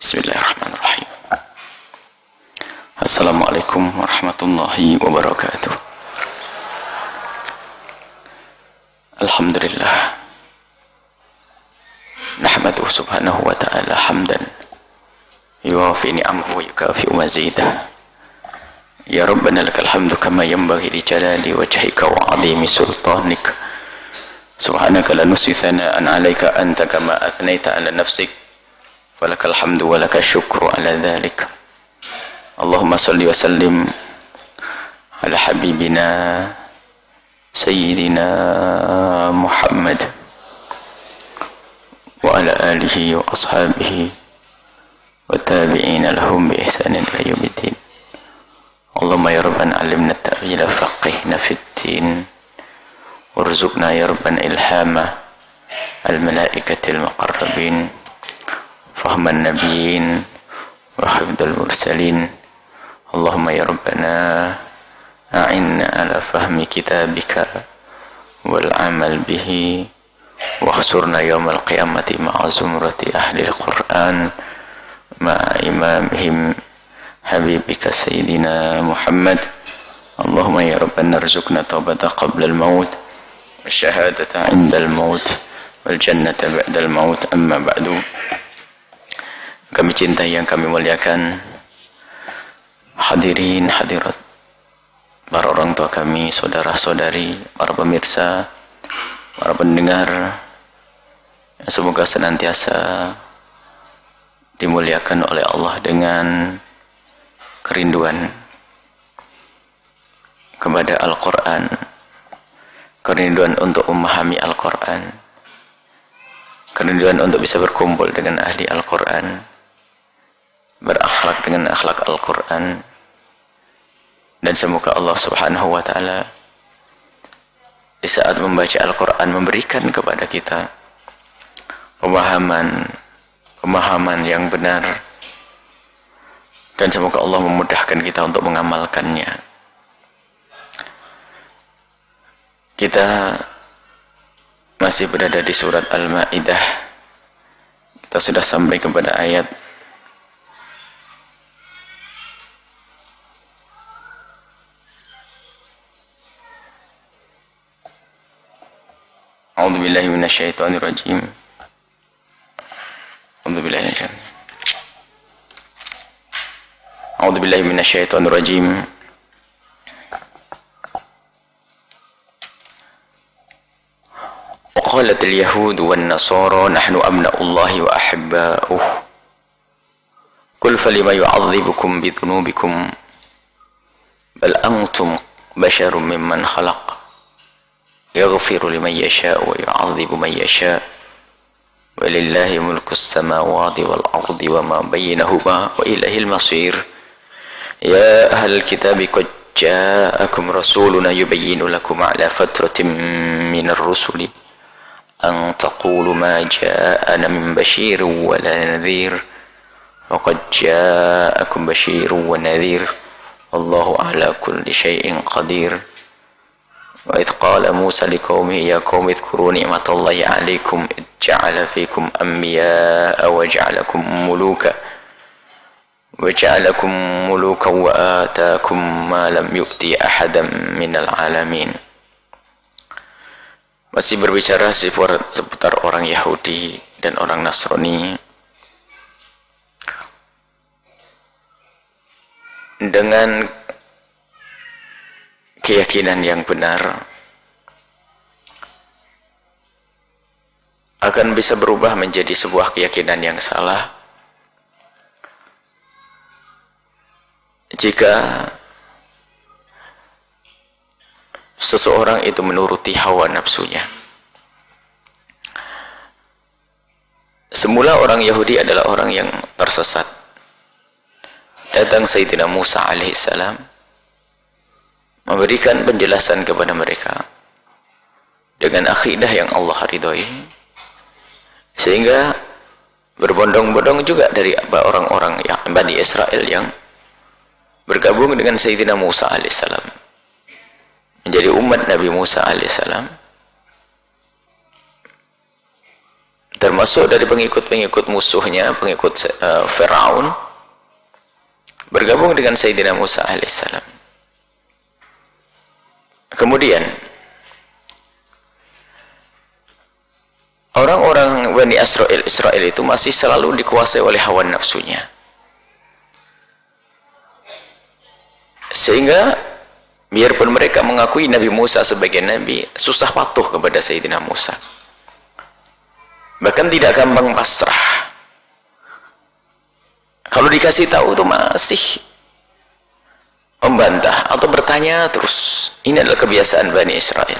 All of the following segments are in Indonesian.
Bismillahirrahmanirrahim. Assalamualaikum warahmatullahi wabarakatuh. Alhamdulillah. Nahmaduhu subhanahu wa ta'ala hamdan yuwafi ni'amahu wa yukafi'u mazidah. Ya Rabbana lakal hamdu kama yanbaghi li jalali wajhika wa 'azimi sultanik. Subhanaka la nuhsi thana'an 'alaika anta kama athnaita 'ala nafsik. Walakal hamdu walakal syukru 'ala dhalik. Allahumma salli wa sallim ala habibina sayyidina Muhammad wa ala alihi wa ashabihi wa tabi'ina lahum bi ihsanin ila yaumiddin. Allahumma ya Rabbana 'allimna at-ta'wila faqihna fid-din warzuqna ya Rabbana ilhama al-malaikatil muqarrabin fahman nabiyyin wa hifdzal mursalin. Allahumma ya Rabbana a'inna ala fahmi kitabika wal amal bihi wa khsurna yawmal qiyamati ma'a zumrati ahli al-Qur'an ma'a imamihim habibika sayyidina Muhammad. Allahumma ya Rabbana arzuqna taubata qabla al-maut wa syahadata 'inda al-maut wal jannata ba'da al-maut. Amma ba'du. Kami cintai yang kami muliakan, hadirin hadirat, para orang tua kami, saudara-saudari, para pemirsa, para pendengar, semoga senantiasa dimuliakan oleh Allah dengan kerinduan kepada Al-Quran, kerinduan untuk memahami Al-Quran, kerinduan untuk bisa berkumpul dengan ahli Al-Quran, berakhlak dengan akhlak Al-Quran. Dan semoga Allah subhanahu wa ta'ala di saat membaca Al-Quran memberikan kepada kita pemahaman yang benar, dan semoga Allah memudahkan kita untuk mengamalkannya. Kita masih berada di surat Al-Ma'idah. Kita sudah sampai kepada ayat A'udzu billahi minasyaitonir rajim. A'udzu billahi minasyaitonir rajim. Wa qalatil yahud wan nasara nahnu abna'ullahi wa ahibba'uh. Qul falima yu'adzibukum bi dhunubikum bal antum basharun mimman khalaq. Yaghfiru liman yasha' wa yu'adzibu man yasha' walillahi mulkus samawati wal ardi wa ma bainahuma wa ilahil masir. Ya ahlal kitabi qad ja'akum rasuluna yubayyinu lakum ala fatratin minar rusuli an taqulu ma ja'ana min bashirin wa la nadhir wa qad ja'akum bashirun wa nadhir wallahu ala kulli syai'in qadir. Wa idh qala Musa liqaumihi ya qaumi idhkuru ni'matallahi 'alaikum id ja'ala fikum anbiya'a wa ja'alakum muluka wa ataakum ma lam yu'ti ahadan minal 'alamin. Masih berbicara seputar orang Yahudi dan orang Nasrani dengan keyakinan yang benar akan bisa berubah menjadi sebuah keyakinan yang salah jika seseorang itu menuruti hawa nafsunya. Semula orang Yahudi adalah orang yang tersesat. Datang Sayyidina Musa alaihissalam memberikan penjelasan kepada mereka dengan akidah yang Allah ridhoi, sehingga berbondong-bondong juga dari orang-orang yang Bani Israel yang bergabung dengan Sayyidina Musa alaihissalam menjadi umat Nabi Musa alaihissalam. termasuk dari pengikut-pengikut musuhnya, pengikut Firaun, bergabung dengan Sayyidina Musa alaihissalam. Kemudian orang-orang Bani Israel itu masih selalu dikuasai oleh hawa nafsunya, sehingga biarpun mereka mengakui Nabi Musa sebagai Nabi, susah patuh kepada Sayyidina Musa, bahkan tidak gampang pasrah. Kalau dikasih tahu itu masih membantah atau bertanya terus. Ini adalah kebiasaan Bani Israel.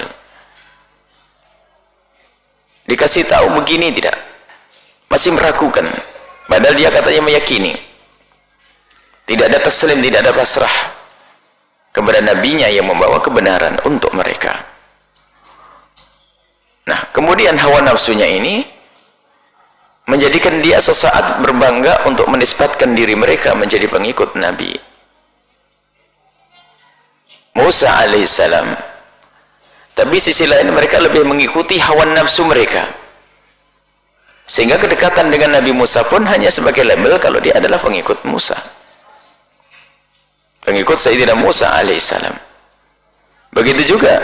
Dikasih tahu begini tidak, masih meragukan, padahal dia katanya meyakini. Tidak ada taslim, tidak ada pasrah kepada nabinya yang membawa kebenaran untuk mereka. Nah, kemudian hawa nafsunya ini menjadikan dia sesaat berbangga untuk menisbatkan diri mereka menjadi pengikut Nabi Musa alaihissalam. Tapi sisi lain mereka lebih mengikuti hawa nafsu mereka, sehingga kedekatan dengan Nabi Musa pun hanya sebagai label kalau dia adalah pengikut Musa, pengikut Sayyidina Musa alaihissalam. Begitu juga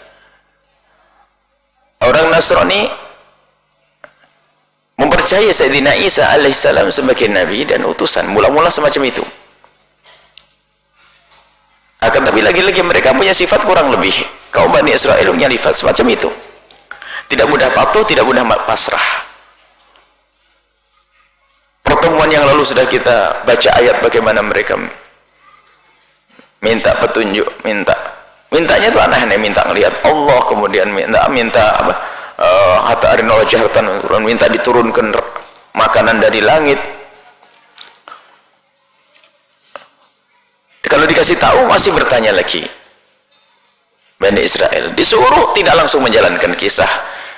orang Nasrani mempercayai Sayyidina Isa alaihissalam sebagai nabi dan utusan, mula-mula semacam itu. Akan tapi lagi-lagi mereka punya sifat kurang lebih, kaum Bani Israel punya sifat semacam itu, tidak mudah patuh, tidak mudah pasrah. Pertemuan yang lalu sudah kita baca ayat bagaimana mereka minta petunjuk, mintanya itu aneh-aneh, minta ngelihat Allah, kemudian minta apa, hatta arina wajhatan, minta diturunkan makanan dari langit. Kalau dikasih tahu masih bertanya lagi. Bani Israel disuruh tidak langsung menjalankan kisah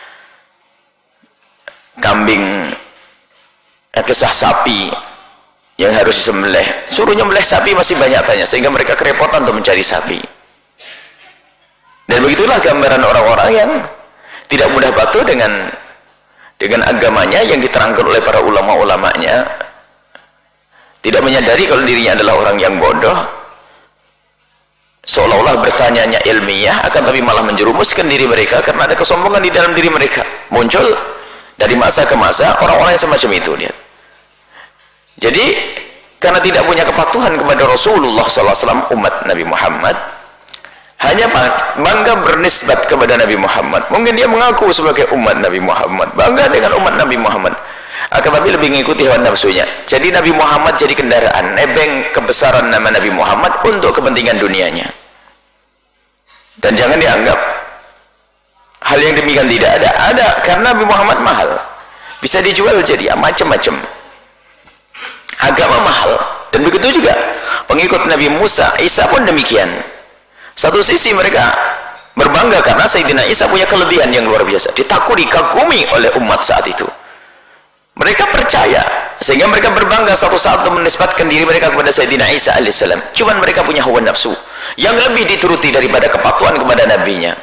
kambing, kisah sapi yang harus disembelih, suruh nyembelih sapi masih banyak tanya, sehingga mereka kerepotan untuk mencari sapi. Dan begitulah gambaran orang-orang yang tidak mudah patuh dengan agamanya yang diterangkan oleh para ulama-ulamanya, tidak menyadari kalau dirinya adalah orang yang bodoh, seolah-olah bertanyanya ilmiah, akan tapi malah menjerumuskan diri mereka karena ada kesombongan di dalam diri mereka. Muncul dari masa ke masa orang-orang yang semacam itu. Lihat. Jadi karena tidak punya kepatuhan kepada Rasulullah SAW, umat Nabi Muhammad, hanya bangga bernisbat kepada Nabi Muhammad. Mungkin dia mengaku sebagai umat Nabi Muhammad, bangga dengan umat Nabi Muhammad, akan tapi lebih mengikuti hawa nafsunya. Jadi Nabi Muhammad jadi kendaraan, nebeng kebesaran nama Nabi Muhammad untuk kepentingan dunianya. Dan jangan dianggap hal yang demikian tidak ada karena Nabi Muhammad mahal, bisa dijual jadi macam-macam, agama mahal. Dan begitu juga pengikut Nabi Musa, Isa pun demikian. Satu sisi mereka berbangga karena Sayyidina Isa punya kelebihan yang luar biasa, ditakuni, dikagumi oleh umat saat itu. Mereka percaya, sehingga mereka berbangga satu saat untuk menisbatkan diri mereka kepada Sayyidina Isa alaihissalam. Cuman mereka punya hawa nafsu yang lebih dituruti daripada kepatuhan kepada nabinya,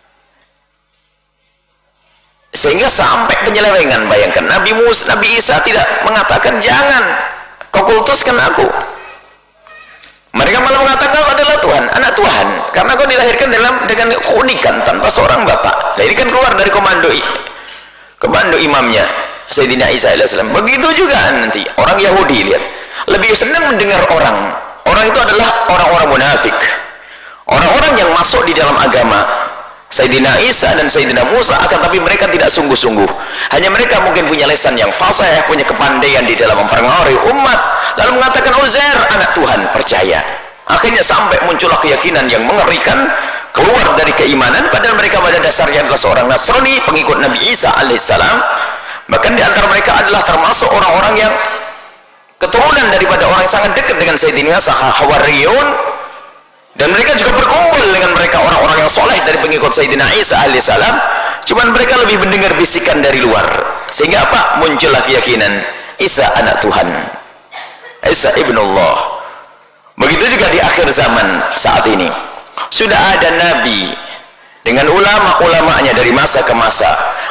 sehingga sampai penyelewengan. Bayangkan Nabi Isa tidak mengatakan jangan kau kultuskan aku, mereka malah mengatakan kau adalah Tuhan, anak Tuhan, karena kau dilahirkan dengan keunikan tanpa seorang bapak. Nah, ini kan keluar dari komando imamnya Sayyidina Isa alaihissalam. Begitu juga nanti orang Yahudi, lihat, lebih senang mendengar orang itu adalah orang-orang munafik, orang-orang yang masuk di dalam agama Sayyidina Isa dan Sayyidina Musa, akan tapi mereka tidak sungguh-sungguh. Hanya mereka mungkin punya lisan yang fasih, punya kepandaian di dalam mempengaruhi umat, lalu mengatakan Uzair anak Tuhan, percaya. Akhirnya sampai muncullah keyakinan yang mengerikan, keluar dari keimanan, padahal mereka pada dasarnya adalah seorang Nasrani, pengikut Nabi Isa alaihissalam. Bahkan di antara mereka adalah termasuk orang-orang yang keturunan daripada orang yang sangat dekat dengan Sayyidina Hawariyun. Dan mereka juga berkumpul dengan mereka orang-orang yang soleh dari pengikut Sayyidina Isa alaihissalam. Cuman mereka lebih mendengar bisikan dari luar, sehingga apa? Muncullah keyakinan Isa anak Tuhan, Isa ibnullah. Begitu juga di akhir zaman saat ini sudah ada nabi dengan ulama-ulamanya dari masa ke masa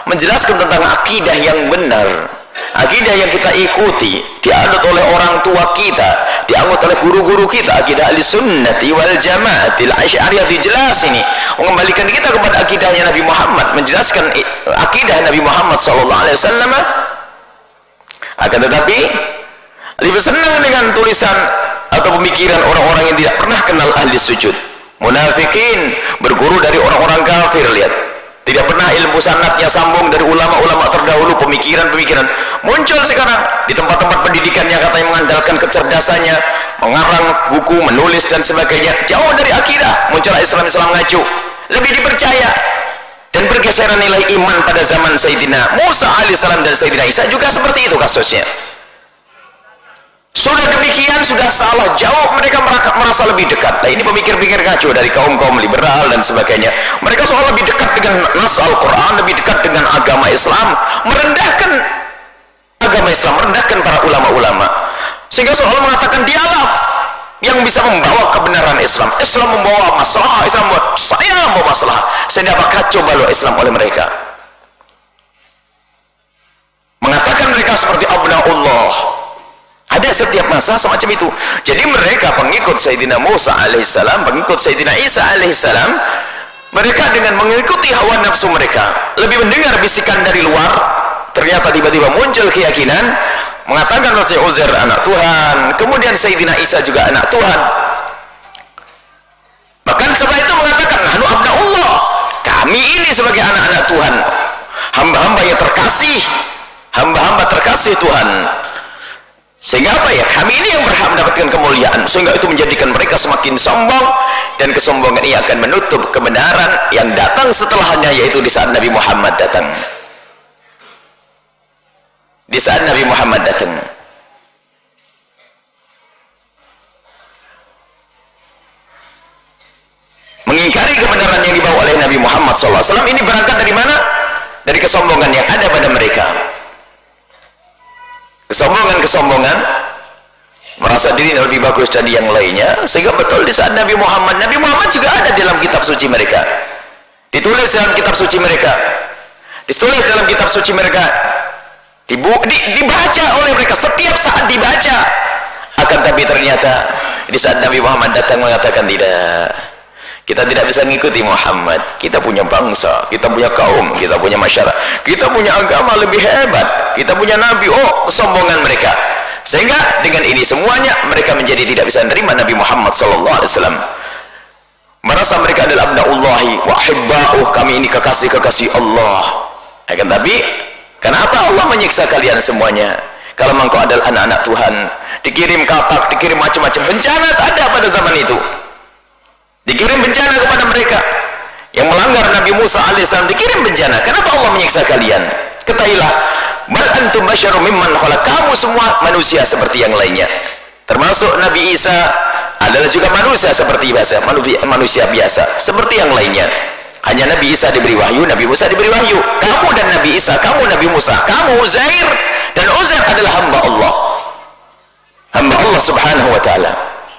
menjelaskan tentang akidah yang benar, akidah yang kita ikuti, dianut oleh orang tua kita, dianut oleh guru-guru kita, akidah Ahlussunnati wal Jamaatil Asy'ariyah. Jelas ini mengembalikan kita kepada akidahnya Nabi Muhammad, menjelaskan akidah Nabi Muhammad SAW. Akan tetapi lebih senang dengan tulisan atau pemikiran orang-orang yang tidak pernah kenal ahli sujud, munafikin, berguru dari orang-orang kafir. Lihat, tidak pernah ilmu sanadnya sambung dari ulama-ulama terdahulu. Pemikiran-pemikiran muncul sekarang di tempat-tempat pendidikan yang katanya mengandalkan kecerdasannya, mengarang buku, menulis dan sebagainya, jauh dari akidah. Muncul Islam-Islam ngacu, lebih dipercaya, dan pergeseran nilai iman pada zaman Sayyidina Musa alaihissalam dan Sayyidina Isa juga seperti itu kasusnya. Sudah demikian, sudah salah jauh, mereka merasa lebih dekat. Nah, ini pemikir-pikir ngaco dari kaum-kaum liberal dan sebagainya. Mereka seolah lebih dekat dengan nas Al-Quran, lebih dekat dengan agama Islam, merendahkan agama Islam, merendahkan para ulama-ulama, sehingga seolah mengatakan dialah yang bisa membawa kebenaran Islam. Islam membawa masalah, Islam membawa, saya membawa masalah. Sehingga kacau balau Islam oleh mereka. Mengatakan mereka seperti abna'ullah. Ada setiap masa semacam itu. Jadi mereka pengikut Sayyidina Musa alaihissalam, pengikut Sayyidina Isa alaihissalam, mereka dengan mengikuti hawa nafsu mereka, lebih mendengar bisikan dari luar, ternyata tiba-tiba muncul keyakinan, mengatakan bahwa Uzair anak Tuhan, kemudian Sayyidina Isa juga anak Tuhan. Bahkan setelah itu mengatakan, nahnu abna'ullah, kami ini sebagai anak-anak Tuhan, hamba-hamba yang terkasih, hamba-hamba terkasih Tuhan. Sehingga apa ya, kami ini yang berhak mendapatkan kemuliaan. Sehingga itu menjadikan mereka semakin sombong, dan kesombongan ini akan menutup kebenaran yang datang setelahnya, yaitu di saat Nabi Muhammad datang. Di saat Nabi Muhammad datang, mengingkari kebenaran yang dibawa oleh Nabi Muhammad SAW. Ini berangkat dari mana? Dari kesombongan yang ada pada mereka. Kesombongan, merasa diri lebih bagus dari yang lainnya. Sehingga betul di saat Nabi Muhammad juga ada dalam kitab suci mereka, ditulis dalam kitab suci mereka, ditulis dalam kitab suci mereka, dibaca oleh mereka, setiap saat dibaca. Akan tapi ternyata di saat Nabi Muhammad datang mengatakan, tidak, kita tidak bisa mengikuti Muhammad. Kita punya bangsa, kita punya kaum, kita punya masyarakat, kita punya agama lebih hebat, kita punya Nabi. Oh, kesombongan mereka. Sehingga dengan ini semuanya mereka menjadi tidak bisa menerima Nabi Muhammad SAW. Merasa mereka adalah abna'ullahi wa hibba'uh, kami ini kekasih-kekasih Allah. Akan tapi, kenapa Allah menyiksa kalian semuanya? Kalau engkau adalah anak-anak Tuhan, dikirim katak, dikirim macam-macam bencana ada pada zaman itu. Dikirim bencana kepada mereka yang melanggar Nabi Musa alaihissalam, dikirim bencana. Kenapa Allah menyiksa kalian? Ketahuilah, bal antum basyarum mimman khalaq, kamu semua manusia seperti yang lainnya, termasuk Nabi Isa adalah juga manusia seperti biasa, manusia biasa seperti yang lainnya. Hanya Nabi Isa diberi wahyu, Nabi Musa diberi wahyu. Kamu dan Nabi Isa, kamu Nabi Musa, kamu Uzair, dan Uzair adalah hamba Allah, hamba Allah subhanahu wa ta'ala.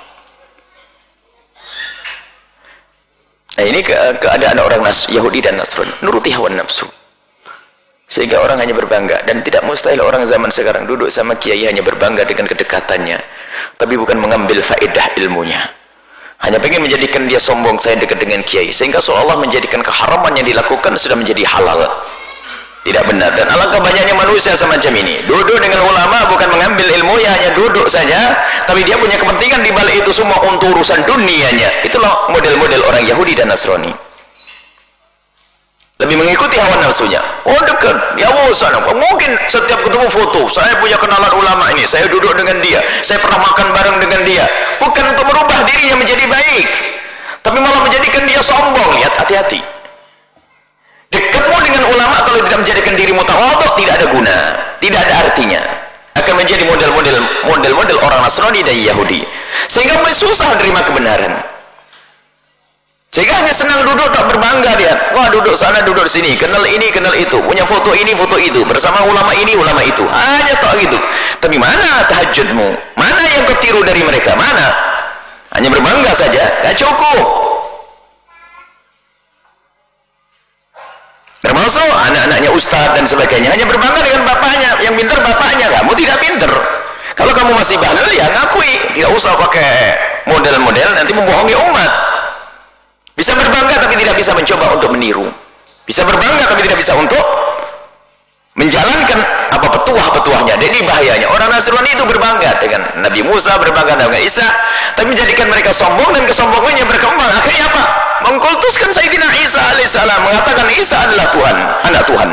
Nah, ini keadaan orang Yahudi dan Nasrani, nuruti hawa nafsu, sehingga orang hanya berbangga. Dan tidak mustahil orang zaman sekarang duduk sama kiai hanya berbangga dengan kedekatannya, tapi bukan mengambil faedah ilmunya, hanya pengen menjadikan dia sombong, saya dekat dengan kiai, sehingga seolah menjadikan keharaman yang dilakukan sudah menjadi halal. Tidak benar. Dan alangkah banyaknya manusia semacam ini, duduk dengan ulama bukan mengambil ilmunya, hanya duduk saja, tapi dia punya kepentingan di balik itu semua untuk urusan dunianya. Itulah model-model orang Yahudi dan Nasrani, lebih mengikuti hawa nafsunya. Oh, dekat, ya bosan, mungkin setiap ketemu foto, saya punya kenalan ulama ini, saya duduk dengan dia, saya pernah makan bareng dengan dia. Bukan untuk merubah dirinya menjadi baik, tapi malah menjadikan dia sombong. Lihat, hati-hati. Dekatmu dengan ulama kalau tidak menjadikan dirimu tawadhu, tidak ada guna, tidak ada artinya. Akan menjadi model-model orang Nasrani dan Yahudi, sehingga susah menerima kebenaran. Sehingga hanya senang duduk, tak berbangga dia. Wah, duduk sana, duduk sini, kenal ini, kenal itu, punya foto ini, foto itu, bersama ulama ini, ulama itu. Hanya tak gitu. Tapi mana tahajudmu? Mana yang kau tiru dari mereka? Mana? Hanya berbangga saja, tak cukup. termasuk anak-anaknya ustadz dan sebagainya, hanya berbangga dengan bapaknya. Yang pintar bapaknya, kamu tidak pintar. Kalau kamu masih bahlul, ya ngakui, tidak usah pakai model-model nanti membohongi umat. Bisa berbangga tapi tidak bisa mencoba untuk meniru, bisa berbangga tapi tidak bisa untuk menjalankan apa petuah-petuahnya. Dan ini bahayanya orang Nasrani itu berbangga dengan Nabi Musa, berbangga dengan Isa, tapi menjadikan mereka sombong, dan kesombongannya berkembang. Akhirnya apa? Mengkultuskan Sayyidina Isa alaihissalam, mengatakan Isa adalah Tuhan, anak Tuhan.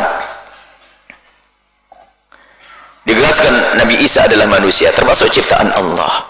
Dijelaskan Nabi Isa adalah manusia, termasuk ciptaan Allah.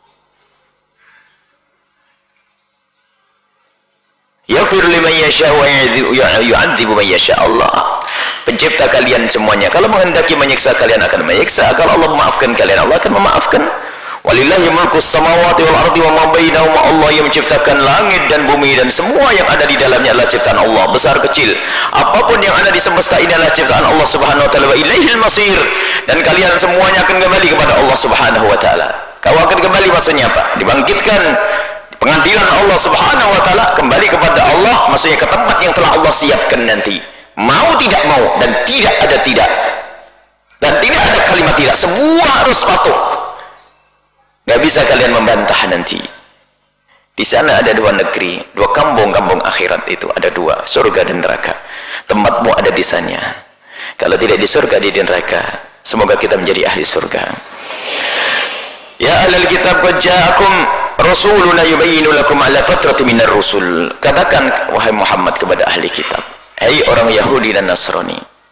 Yaghfir liman yasha wa yu'adzibu man yasha. Allah pencipta kalian semuanya, kalau menghendaki menyiksa kalian akan menyiksa, kalau Allah memaafkan kalian Allah akan memaafkan. Walillahi mulkus samawati wal ardi wa ma bainahuma. Allah yang menciptakan langit dan bumi dan semua yang ada di dalamnya adalah ciptaan Allah, besar kecil. Apapun yang ada di semesta ini adalah ciptaan Allah Subhanahu wa taala. Wa ilaihil masir, dan kalian semuanya akan kembali kepada Allah Subhanahu wa taala. Kau akan kembali maksudnya apa? Dibangkitkan pengadilan Allah Subhanahu wa taala, kembali kepada Allah maksudnya ke tempat yang telah Allah siapkan nanti. Mau tidak mau, dan tidak ada tidak, dan tidak ada kalimat tidak, semua harus patuh. Gak bisa kalian membantah nanti. Di sana ada dua negeri, dua kampung-kampung akhirat itu, ada dua, surga dan neraka. Tempatmu ada di sana. Kalau tidak di surga, di neraka. Semoga kita menjadi ahli surga. Ya ahlal kitab, qad ja'akum rasuluna yubayyinu lakum ala fatrati minar rusul. Katakan wahai Muhammad kepada ahli kitab, hei orang Yahudi dan Nasrani,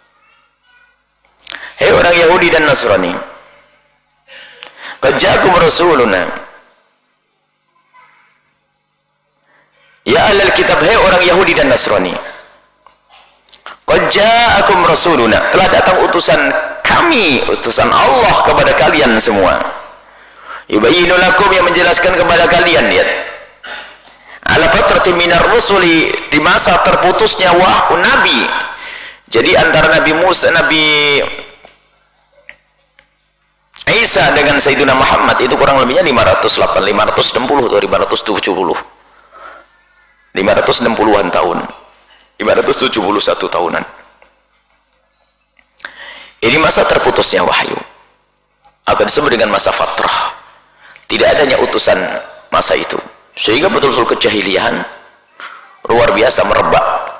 hei orang Yahudi dan Nasrani, qad ja'akum rasuluna, ya ahlal kitab, hei orang Yahudi dan Nasrani, qad ja'akum rasuluna, telah datang utusan kami, utusan Allah kepada kalian semua. Yubayyinu lakum, yang menjelaskan kepada kalian, lihat, ala fatrati minar rusuli, di masa terputusnya wahyu nabi. Jadi antara Nabi Musa, Nabi Isa dengan Sayyidina Muhammad itu kurang lebihnya 560 atau 570, 560-an tahun, 571 tahunan. Ini masa terputusnya wahyu, atau disebut dengan masa fatrah. Tidak adanya utusan masa itu, sehingga betul-betul kejahilian luar biasa merebak.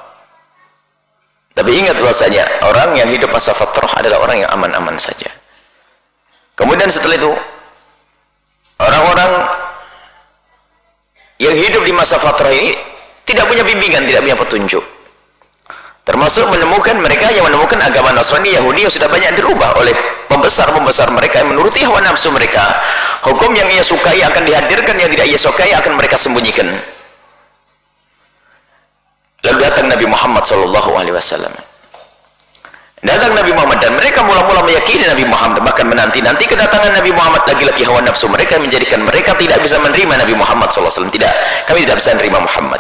Tapi ingat bahasanya orang yang hidup masa fatrah adalah orang yang aman-aman saja. Kemudian setelah itu orang-orang yang hidup di masa fatrah ini tidak punya bimbingan, tidak punya petunjuk, termasuk menemukan mereka yang menemukan agama Nasrani, Yahudi yang sudah banyak dirubah oleh pembesar-pembesar mereka yang menuruti hawa nafsu mereka. Hukum yang ia sukai akan dihadirkan, yang tidak ia sukai akan mereka sembunyikan. Lalu datang Nabi Muhammad SAW. Datang Nabi Muhammad, dan mereka mula-mula meyakini Nabi Muhammad, bahkan menanti-nanti kedatangan Nabi Muhammad. Lagi-lagi hawa nafsu mereka menjadikan mereka tidak bisa menerima Nabi Muhammad SAW. Tidak, kami tidak bisa menerima Muhammad.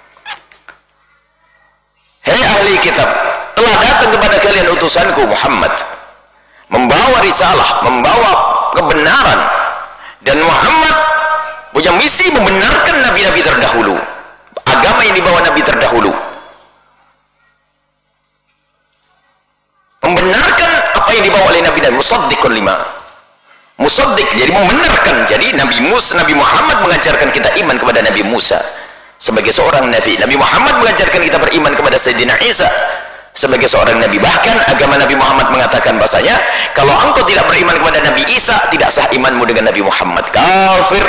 Hei ahli kitab, telah datang kepada kalian utusanku Muhammad, membawa risalah, membawa kebenaran, dan Muhammad punya misi membenarkan nabi-nabi terdahulu, agama yang dibawa nabi terdahulu, membenarkan apa yang dibawa oleh nabi-nabi. Musaddiqun lima, musaddiq, jadi membenarkan. Jadi Nabi Muhammad mengajarkan kita iman kepada Nabi Musa sebagai seorang nabi. Nabi Muhammad mengajarkan kita beriman kepada Sayyidina Isa sebagai seorang nabi. Bahkan agama Nabi Muhammad mengatakan bahasanya, kalau engkau tidak beriman kepada Nabi Isa, tidak sah imanmu dengan Nabi Muhammad, kafir.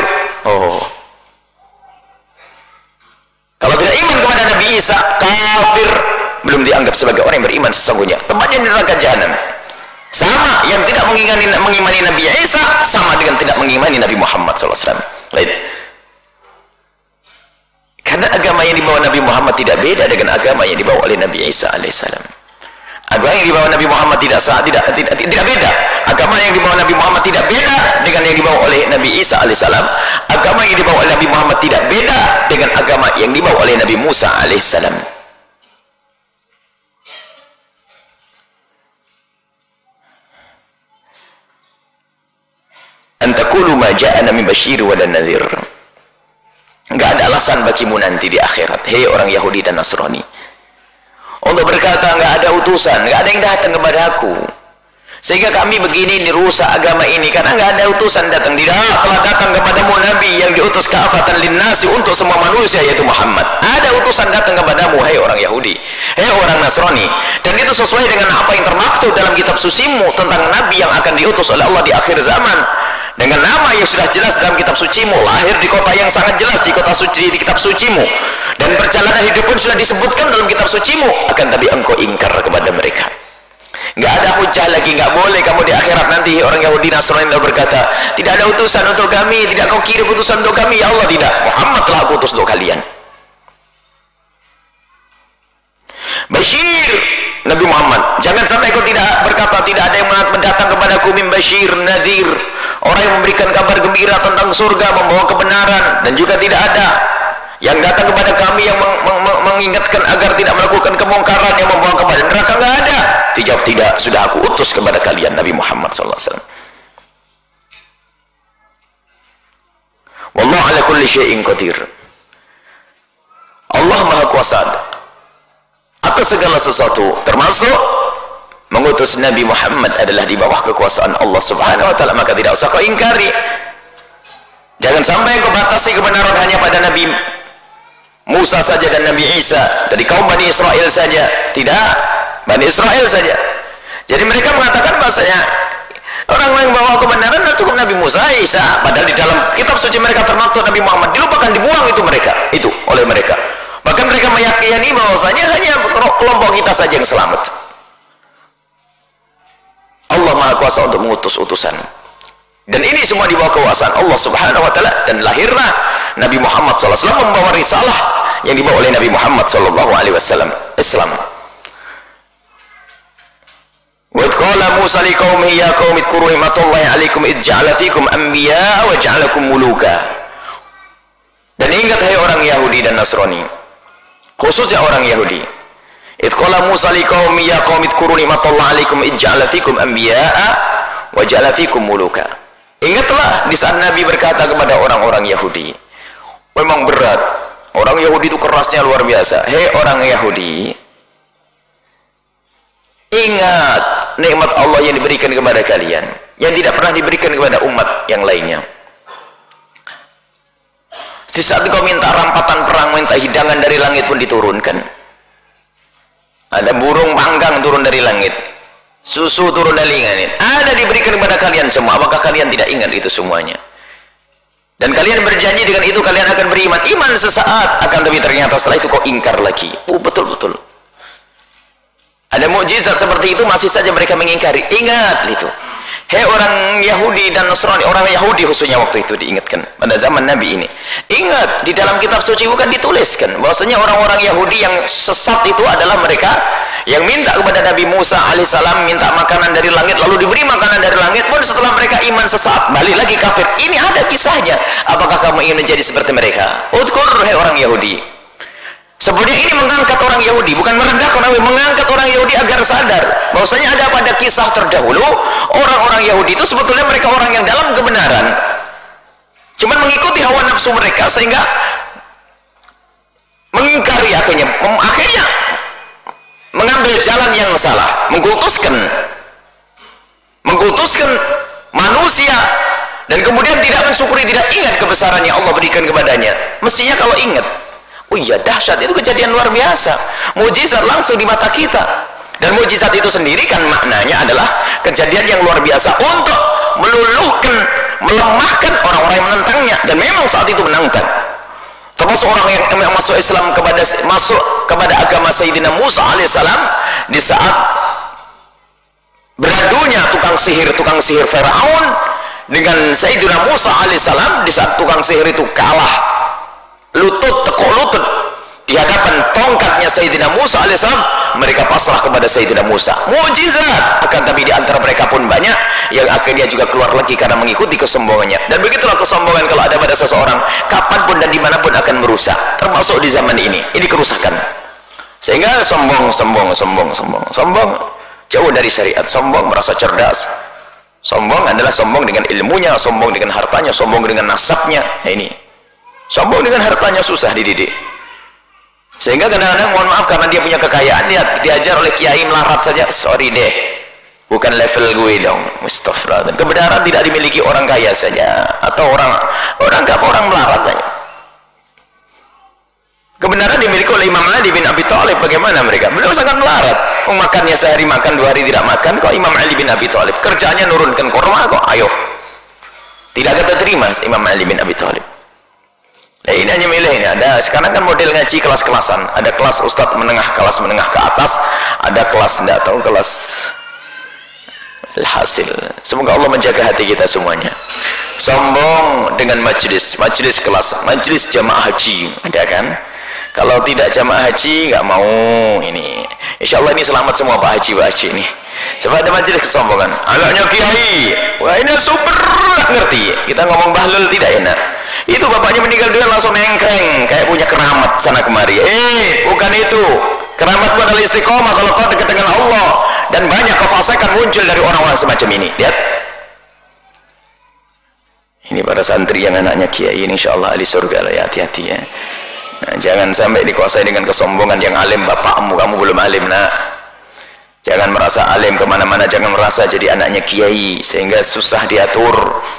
Kalau tidak iman kepada Nabi Isa, kafir, belum dianggap sebagai orang yang beriman sesungguhnya, tempatnya di neraka jahanam. Sama yang tidak mengimani Nabi Isa sama dengan tidak mengimani Nabi Muhammad SAW. Lain. Karena agama yang dibawa Nabi Muhammad tidak beda dengan agama yang dibawa oleh Nabi Isa alaihissalam. Agama yang dibawa Nabi Muhammad tidak beda. Agama yang dibawa Nabi Muhammad tidak beda dengan yang dibawa oleh Nabi Isa alaihissalam. Agama yang dibawa oleh Nabi Muhammad tidak beda dengan agama yang dibawa oleh Nabi Musa alaihissalam. Antakulu ma ja'ana min basyir wa nadhir. Enggak ada alasan bagimu nanti di akhirat, hei orang Yahudi dan Nasrani. untuk berkata nggak ada utusan, nggak ada yang datang kepada aku, sehingga kami begini dirusak agama ini karena nggak ada utusan datang. Tidak, telah datang kepadamu Nabi yang diutus kafatan linnasi, untuk semua manusia, yaitu Muhammad. Ada utusan datang kepadamu, hai orang Yahudi, hai orang Nasrani, dan itu sesuai dengan apa yang termaktub dalam kitab sucimu tentang Nabi yang akan diutus oleh Allah di akhir zaman, dengan nama yang sudah jelas dalam kitab sucimu, lahir di kota yang sangat jelas di kota suci, di kitab sucimu, dan perjalanan hidup pun sudah disebutkan dalam kitab sucimu. Akan tapi engkau ingkar kepada mereka. Nggak ada hujah lagi, nggak boleh kamu di akhirat nanti orang Yahudi Nasrani berkata, tidak ada utusan untuk kami, tidak kau kirim utusan untuk kami. Ya Allah, tidak, Muhammad telah aku utus untuk kalian. Bashir, Nabi Muhammad, jangan sampai kau tidak berkata tidak ada yang mendatang kepadaku min bashir nadir, orang yang memberikan kabar gembira tentang surga, membawa kebenaran, dan juga tidak ada yang datang kepada kami yang mengingatkan agar tidak melakukan kemungkaran yang membawa kepada neraka. Nggak ada. Dijawab, tidak, sudah aku utus kepada kalian Nabi Muhammad SAW. Wallahu ala kulli syai'in qadir. Allah Maha Kuasa atas segala sesuatu, termasuk mengutus Nabi Muhammad adalah di bawah kekuasaan Allah Subhanahu wa taala, maka tidak usah kau ingkari. Jangan sampai kau batasi kebenaran hanya pada Nabi Musa saja dan Nabi Isa, dari kaum Bani Israel saja. Tidak, Bani Israel saja. Jadi mereka mengatakan bahasanya orang yang bawa kebenaran adalah cukup Nabi Musa, Isa, padahal di dalam kitab suci mereka termaktub Nabi Muhammad, dilupakan, dibuang itu oleh mereka. Bahkan mereka meyakini bahwasanya hanya kelompok kita saja yang selamat. Allah Maha Kuasa untuk mengutus utusan, dan ini semua di bawah kekuasaan Allah Subhanahu wa taala, dan lahirlah Nabi Muhammad SAW membawa risalah yang dibawa oleh Nabi Muhammad SAW, Islam. Wa qala Musa liqaumihi ya qaumi dzkuru ni'matallahi 'alaikum id ja'ala fikum anbiya wa ja'alakum muluka. Dan ingat hai orang Yahudi dan Nasrani, khususnya orang Yahudi, id qala Musa liqaumihi ya qaumi dzkuru ni'matallahi 'alaikum id ja'ala fikum anbiya wa ja'ala fikum muluka. Ingatlah di saat Nabi berkata kepada orang-orang Yahudi. Memang berat, orang Yahudi itu kerasnya luar biasa. Hei orang Yahudi, ingat nikmat Allah yang diberikan kepada kalian, yang tidak pernah diberikan kepada umat yang lainnya. Di saat kau minta rampatan perang, minta hidangan dari langit pun diturunkan. Ada burung panggang turun dari langit, susu turun dari langit, ada diberikan kepada kalian semua. Apakah kalian tidak ingat itu semuanya? Dan kalian berjanji dengan itu kalian akan beriman, iman sesaat, akan tapi ternyata setelah itu kau ingkar lagi. Betul-betul ada mukjizat seperti itu, masih saja mereka mengingkari. Ingat itu, hei orang Yahudi dan Nasrani, orang Yahudi khususnya waktu itu diingatkan pada zaman Nabi ini. Ingat, di dalam kitab suci bukan dituliskan bahwasanya orang-orang Yahudi yang sesat itu adalah mereka yang minta kepada Nabi Musa alaihissalam minta makanan dari langit, lalu diberi makanan dari langit, pun setelah mereka iman sesaat balik lagi kafir. Ini ada kisahnya. Apakah kamu ingin menjadi seperti mereka? Udkur, hai orang Yahudi. Sebenarnya ini mengangkat orang Yahudi, bukan merendahkan, mengangkat orang Yahudi agar sadar bahwasanya ada pada kisah terdahulu orang-orang Yahudi itu sebetulnya mereka orang yang dalam kebenaran, cuman mengikuti hawa nafsu mereka sehingga mengingkari, akhirnya mengambil jalan yang salah, mengkultuskan manusia, dan kemudian tidak mensyukuri, tidak ingat kebesaran yang Allah berikan kepadanya. Mestinya kalau ingat, oh iya dahsyat, itu kejadian luar biasa, mukjizat langsung di mata kita. Dan mukjizat itu sendiri kan maknanya adalah kejadian yang luar biasa untuk meluluhkan, melemahkan orang-orang yang menentangnya, dan memang saat itu menantang. Termasuk orang yang masuk Islam, masuk kepada agama Sayyidina Musa alaihissalam di saat beradunya tukang sihir Firaun dengan Sayyidina Musa alaihissalam. Di saat tukang sihir itu kalah, tekuk lutut di hadapan tongkatnya Sayyidina Musa alaihissalam, mereka pasrah kepada Sayyidina Musa. Mukjizat. Akan tapi di antara mereka pun banyak yang akhirnya juga keluar lagi karena mengikuti kesombongannya. Dan begitulah kesombongan kalau ada pada seseorang, kapanpun dan dimanapun akan merusak, termasuk di zaman ini kerusakan. Sehingga sombong jauh dari syariat. Sombong merasa cerdas, sombong adalah sombong dengan ilmunya, sombong dengan hartanya, sombong dengan nasabnya. Nah, ini sombong dengan hartanya susah dididik, Sehingga kadang-kadang mohon maaf karena dia punya kekayaan, dia diajar oleh kiai melarat saja, sorry deh, bukan level gue dong. Mustafa. Kebenaran tidak dimiliki orang kaya saja atau orang melarat saja. Kebenaran dimiliki oleh Imam Ali bin Abi Thalib. Bagaimana mereka? Beliau sangat melarat. Makannya sehari makan, 2 hari tidak makan. Kok Imam Ali bin Abi Thalib kerjanya nurunkan kurma kok, ayo. Tidak kata terima Imam Ali bin Abi Thalib. Nah, ini hanya milih ini. Ada sekarang kan model ngaji kelas-kelasan. Ada kelas ustadz menengah, kelas menengah ke atas. Ada kelas tidak tahu kelas hasil. Semoga Allah menjaga hati kita semuanya. Sombong dengan majelis kelas, majelis jamaah haji, ada kan? Kalau tidak jamaah haji nggak mau ini. Insya Allah ini selamat semua Pak Haji ini. Coba ada majelis kesombongan. Anaknya kiai, wah ini super ngerti. Kita ngomong bahlul tidak enak. Itu bapaknya meninggal dunia langsung nengkreng, kayak punya keramat sana kemari. Bukan itu. Keramat adalah istiqomah kalau kau dekat dengan Allah. Dan banyak kefasikan muncul dari orang-orang semacam ini. Lihat. Ini para santri yang anaknya kiai ini insya Allah ahli surga lah ya, hati-hati ya. Nah, jangan sampai dikuasai dengan kesombongan. Yang alim bapakmu, kamu belum alim nak. Jangan merasa alim kemana-mana, jangan merasa jadi anaknya kiai sehingga susah diatur.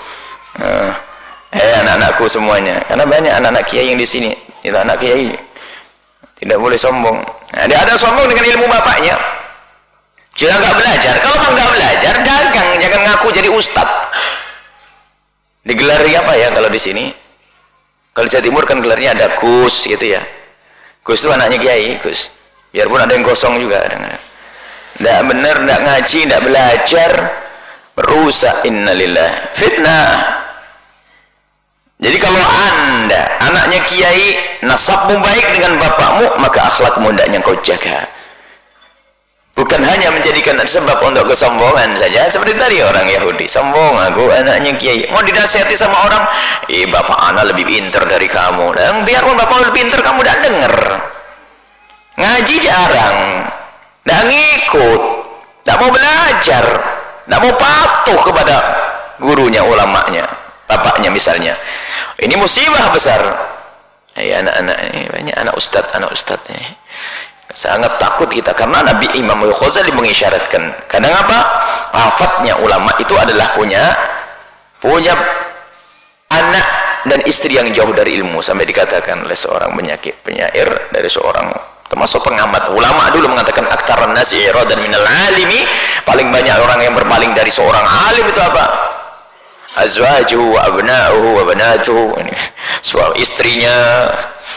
Anak-anakku semuanya, karena banyak anak-anak kiai yang di sini. Itu anak kiai tidak boleh sombong. Nah, dia ada sombong dengan ilmu bapaknya. Jangan nggak belajar. Kalau nggak belajar, dagang, jangan ngaku jadi ustad. Digelari apa ya kalau di sini? Kalau Jawa Timur kan gelarnya ada Gus gitu ya. Gus itu anaknya kiai, Gus. Biarpun ada yang kosong juga kadang-kadang. Tidak benar, tidak ngaji, tidak belajar, rusak. Innalillah, fitnah. Jadi kalau anda anaknya kiai, nasabmu baik dengan bapakmu, maka akhlakmu hendaknya kau jaga. Bukan hanya menjadikan sebab untuk kesombongan saja. Seperti tadi orang Yahudi, sombong aku anaknya kiai. Mau dinasihati sama orang, bapak anak lebih pintar dari kamu. Dan biarpun bapak lebih pintar, kamu tidak dengar. Ngaji jarang, tidak ngikut, tidak mau belajar, tidak mau patuh kepada gurunya, ulamanya, bapaknya misalnya. Ini musibah besar. Anak-anak ini banyak anak ustadz ini. Sangat takut kita karena Nabi Imam Al-Ghazali mengisyaratkan. Kadang apa? Wafatnya ulama itu adalah punya anak dan istri yang jauh dari ilmu, sampai dikatakan oleh seorang penyair dari seorang termasuk pengamat ulama dulu mengatakan aktaran nasi iradan minal alimi, paling banyak orang yang berpaling dari seorang alim itu apa? Azwajuhu wa abna'uhu wa banatuhu. Ini soal istrinya,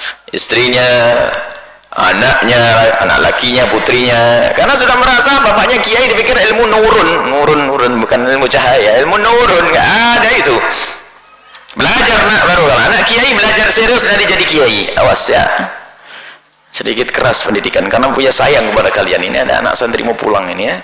anaknya, anak lakinya, putrinya. Karena sudah merasa bapaknya kiai, dipikir ilmu nurun, bukan ilmu cahaya, ilmu nurun, nggak ada itu. Belajar nak baru, kalau anak kiai belajar serius nanti jadi kiai. Awas ya, sedikit keras pendidikan karena punya sayang kepada kalian. Ini ada anak santri mau pulang ini ya,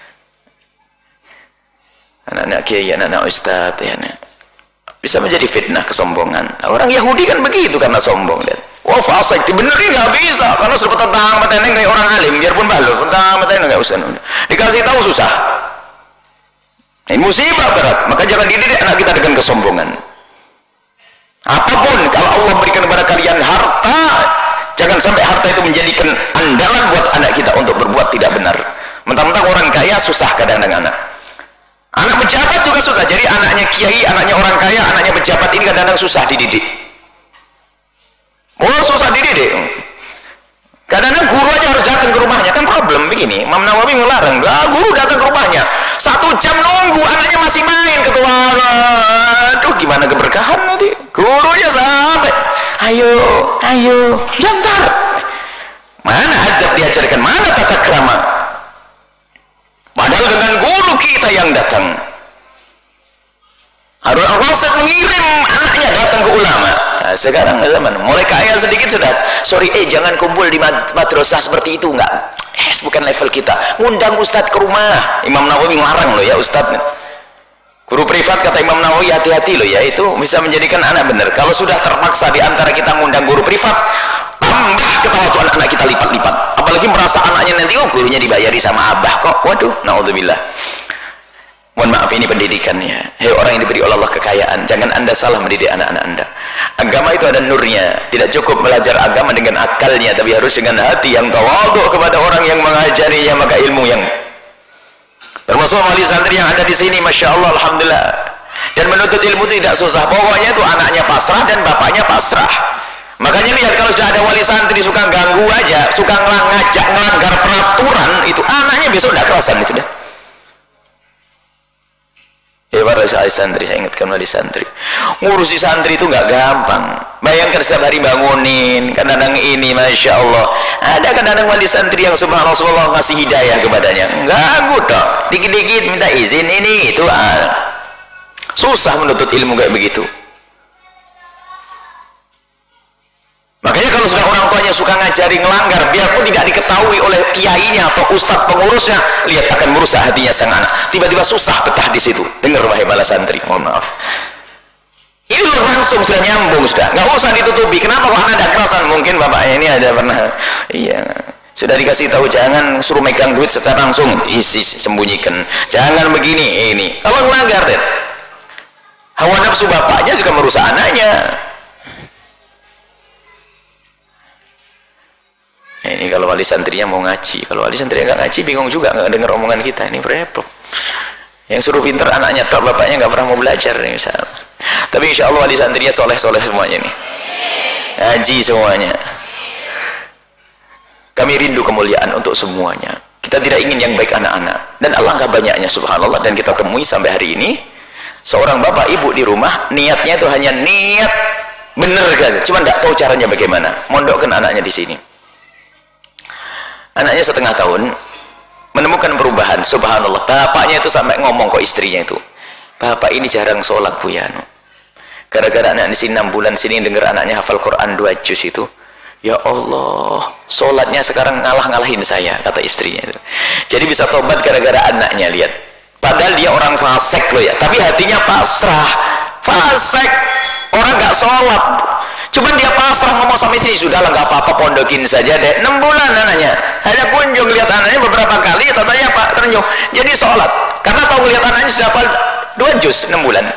anak-anak kiai, anak-anak ustadz ya, bisa menjadi fitnah kesombongan. Orang Yahudi kan begitu karena sombong. Lihat, wah fasik, dibenerin nggak bisa karena sudah petentang peteneng kayak orang alim, biarpun bahlul, petentang peteneng nggak usah. Dikasih tahu susah. Ini musibah berat. Maka jangan dididik anak kita dengan kesombongan. Apapun kalau Allah berikan kepada kalian harta, jangan sampai harta itu menjadikan andalan buat anak kita untuk berbuat tidak benar. Mentang-mentang orang kaya susah kadang-kadang anak. Anak pejabat juga susah. Jadi anaknya kiai, anaknya orang kaya, anaknya pejabat ini kadang-kadang susah dididik. Oh susah dididik. Kadang-kadang guru aja harus datang ke rumahnya, kan problem begini. Imam Nawawi melarang, guru datang ke rumahnya 1 jam nunggu, anaknya masih main ketua. Aduh gimana keberkahan nanti. Gurunya sampai, ayo, jantar. Mana adab diajarkan, mana tata krama. Padahal dengan guru kita yang datang, Harun al-Rasyid mengirim anaknya datang ke ulama. Nah, sekarang zaman mulai kaya sedikit sudah, sorry jangan kumpul di madrasah seperti itu, enggak, bukan level kita. Ngundang ustadz ke rumah. Imam Nawawi ngelarang loh ya ustadz. Guru privat kata Imam Nawawi hati-hati loh ya, itu bisa menjadikan anak benar. Kalau sudah terpaksa di antara kita ngundang guru privat, tambah ketawaduan anak kita lipat-lipat. Apalagi merasa anaknya nanti gurunya dibayari sama abah kok. Waduh, naudzubillah. Mohon maaf, ini pendidikannya. Hei orang yang diberi oleh Allah kekayaan, jangan anda salah mendidik anak-anak anda. Agama itu ada nurnya. Tidak cukup belajar agama dengan akalnya, tapi harus dengan hati yang tawadhu kepada orang yang mengajarinya. Maka ilmu yang termasuk wali santri yang ada di sini, masya Allah, alhamdulillah. Dan menuntut ilmu itu tidak susah. Pokoknya itu anaknya pasrah dan bapaknya pasrah. Makanya lihat, kalau sudah ada wali santri suka ganggu aja, suka ngajak ngelanggar peraturan, itu anaknya besok tidak kerasan itu dah. Ya para santri, saya ingatkan wali santri, ngurusi santri itu nggak gampang. Bayangkan setiap hari bangunin, kadang-kadang ini, masya Allah. Ada kadang-kadang wali santri yang subhanallah ngasih hidayah kepadanya, ganggu dong, dikit-dikit minta izin ini itu. Susah menuntut ilmu kayak begitu. Makanya kalau sudah orang tuanya suka ngajari ngelanggar, biarpun tidak diketahui oleh kiainya atau ustadz pengurusnya, lihat akan merusak hatinya sang anak. Tiba-tiba susah betah di situ. Dengar wahai bala santri, mohon maaf. Ini langsung sudah nyambung, sudah nggak usah ditutupi. Kenapa kok anak ada kerasan? Mungkin bapaknya ini ada pernah, iya, sudah dikasih tahu jangan suruh megang duit secara langsung, isi sembunyikan. Jangan begini ini. Kalau ngelanggar, hawa nafsu bapaknya juga merusak anaknya. Ini kalau wali santrinya mau ngaji, kalau wali santrinya nggak ngaji bingung juga, nggak dengar omongan kita, ini repot. Yang suruh pinter anaknya tok, bapaknya nggak pernah mau belajar nih misalnya. Tapi insya Allah wali santrinya soleh-soleh semuanya nih, ngaji semuanya. Kami rindu kemuliaan untuk semuanya. Kita tidak ingin yang baik anak-anak, dan alangkah banyaknya subhanallah, dan kita temui sampai hari ini seorang bapak ibu di rumah niatnya itu hanya niat bener kan, cuma nggak tahu caranya bagaimana mondokkan anaknya di sini. Anaknya setengah tahun menemukan perubahan, subhanallah. Bapaknya itu sampai ngomong ke istrinya itu, bapak ini jarang sholat bu ya, gara-gara anak di sini 6 bulan sini dengar anaknya hafal Quran 2 juz itu, ya Allah, sholatnya sekarang ngalah-ngalahin saya, kata istrinya itu. Jadi bisa tobat gara-gara anaknya. Lihat, padahal dia orang fasik loh ya, tapi hatinya pasrah. Fasik, orang nggak sholat, cuman dia pasrah ngomong sama istri, sudahlah nggak apa-apa, pondokin saja deh. 6 bulan anaknya, hanya kunjung lihat anaknya beberapa kali, katanya Pak ternyuh jadi sholat, karena tahu lihat anaknya sudah hafal 2 juz 6 bulan,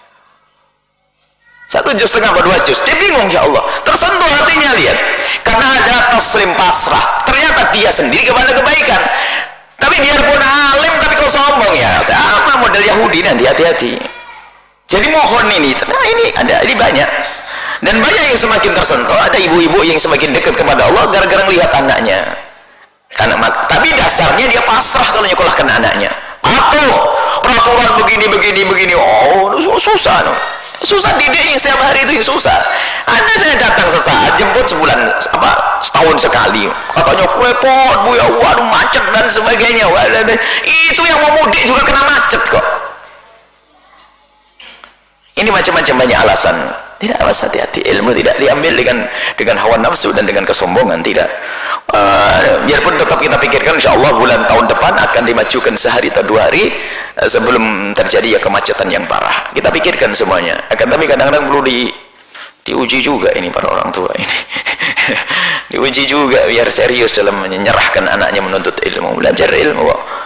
1,5 juz atau 2 juz. Dia bingung, ya Allah, tersentuh hatinya. Lihat, karena ada taslim pasrah, ternyata dia sendiri kepada kebaikan. Tapi biarpun alim, tapi kok sombong ya, sama model Yahudi nanti, hati-hati. Jadi mohon ini, nah ini banyak. Dan banyak yang semakin tersentuh, ada ibu-ibu yang semakin dekat kepada Allah gara-gara melihat anaknya. Tapi dasarnya dia pasrah kalau nyekolahkan anaknya. Patuh, peraturan begini, oh susah no. Susah didiknya setiap hari itu yang susah. Ada saya datang sesaat, jemput setahun sekali. Katanya repot bu ya, waduh macet dan sebagainya. Itu yang mau mudik juga kena macet kok. Ini macam-macam banyak alasan. Tidak, awas, hati-hati. Ilmu tidak diambil dengan hawa nafsu dan dengan kesombongan, tidak. Biarpun tetap kita pikirkan insyaallah bulan tahun depan akan dimajukan sehari atau 2 hari sebelum terjadi ya kemacetan yang parah. Kita pikirkan semuanya. Tapi kadang-kadang perlu diuji juga ini para orang tua ini. Diuji juga biar serius dalam menyerahkan anaknya menuntut ilmu, belajar ilmu.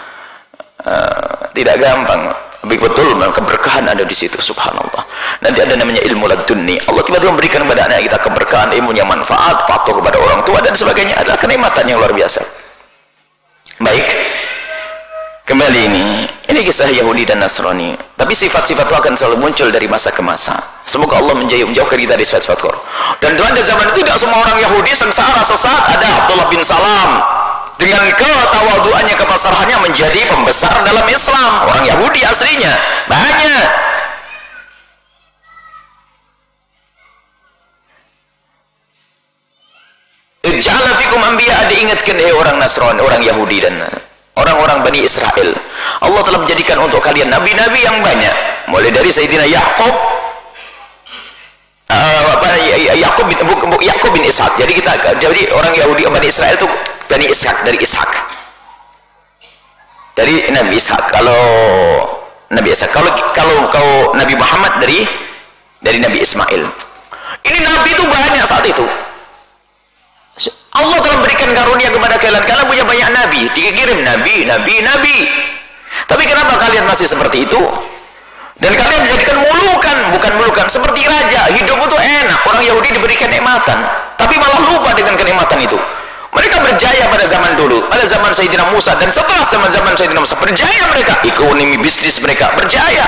Tidak gampang. Betul, keberkahan ada di situ, subhanallah. Nanti ada namanya ilmu ladunni. Allah tiba-tiba memberikan kepada anak kita keberkahan, ilmunya manfaat, patuh kepada orang tua dan sebagainya, adalah kenikmatan yang luar biasa. Baik, kembali ini kisah Yahudi dan Nasrani. Tapi sifat-sifat itu akan selalu muncul dari masa ke masa. Semoga Allah menjauhkan kita dari sifat-sifat korup. Dan pada zaman itu tidak semua orang Yahudi sengsara sesat. Ada Abdullah bin Salam dengan ketawaduannya, kepasrahannya menjadi pembesar dalam Islam. Orang Yahudi aslinya banyak. Ja'ala fikum anbiya, diingatkan orang Nasrani, orang Yahudi dan orang-orang Bani Israel, Allah telah menjadikan untuk kalian nabi-nabi yang banyak, mulai dari Sayyidina Yaqub, Yaqub bin Ishaq. Jadi orang Yahudi Bani Israel itu Bani Ishaq, dari Ishaq, dari Nabi Ishaq. Kalau Nabi Ishaq, kalau Nabi Muhammad dari Nabi Ismail. Ini nabi itu banyak saat itu. Allah telah memberikan karunia kepada kalian punya banyak nabi, dikirim nabi. Tapi kenapa kalian masih seperti itu? Dan kalian dijadikan mulukan, bukan mulukan, seperti raja. Hidup itu enak, orang Yahudi diberikan nikmatan, tapi malah lupa dengan kenikmatan itu. Mereka berjaya pada zaman dulu, pada zaman Sayyidina Musa, dan setelah zaman Sayyidina Musa berjaya mereka, ekonomi bisnis mereka berjaya.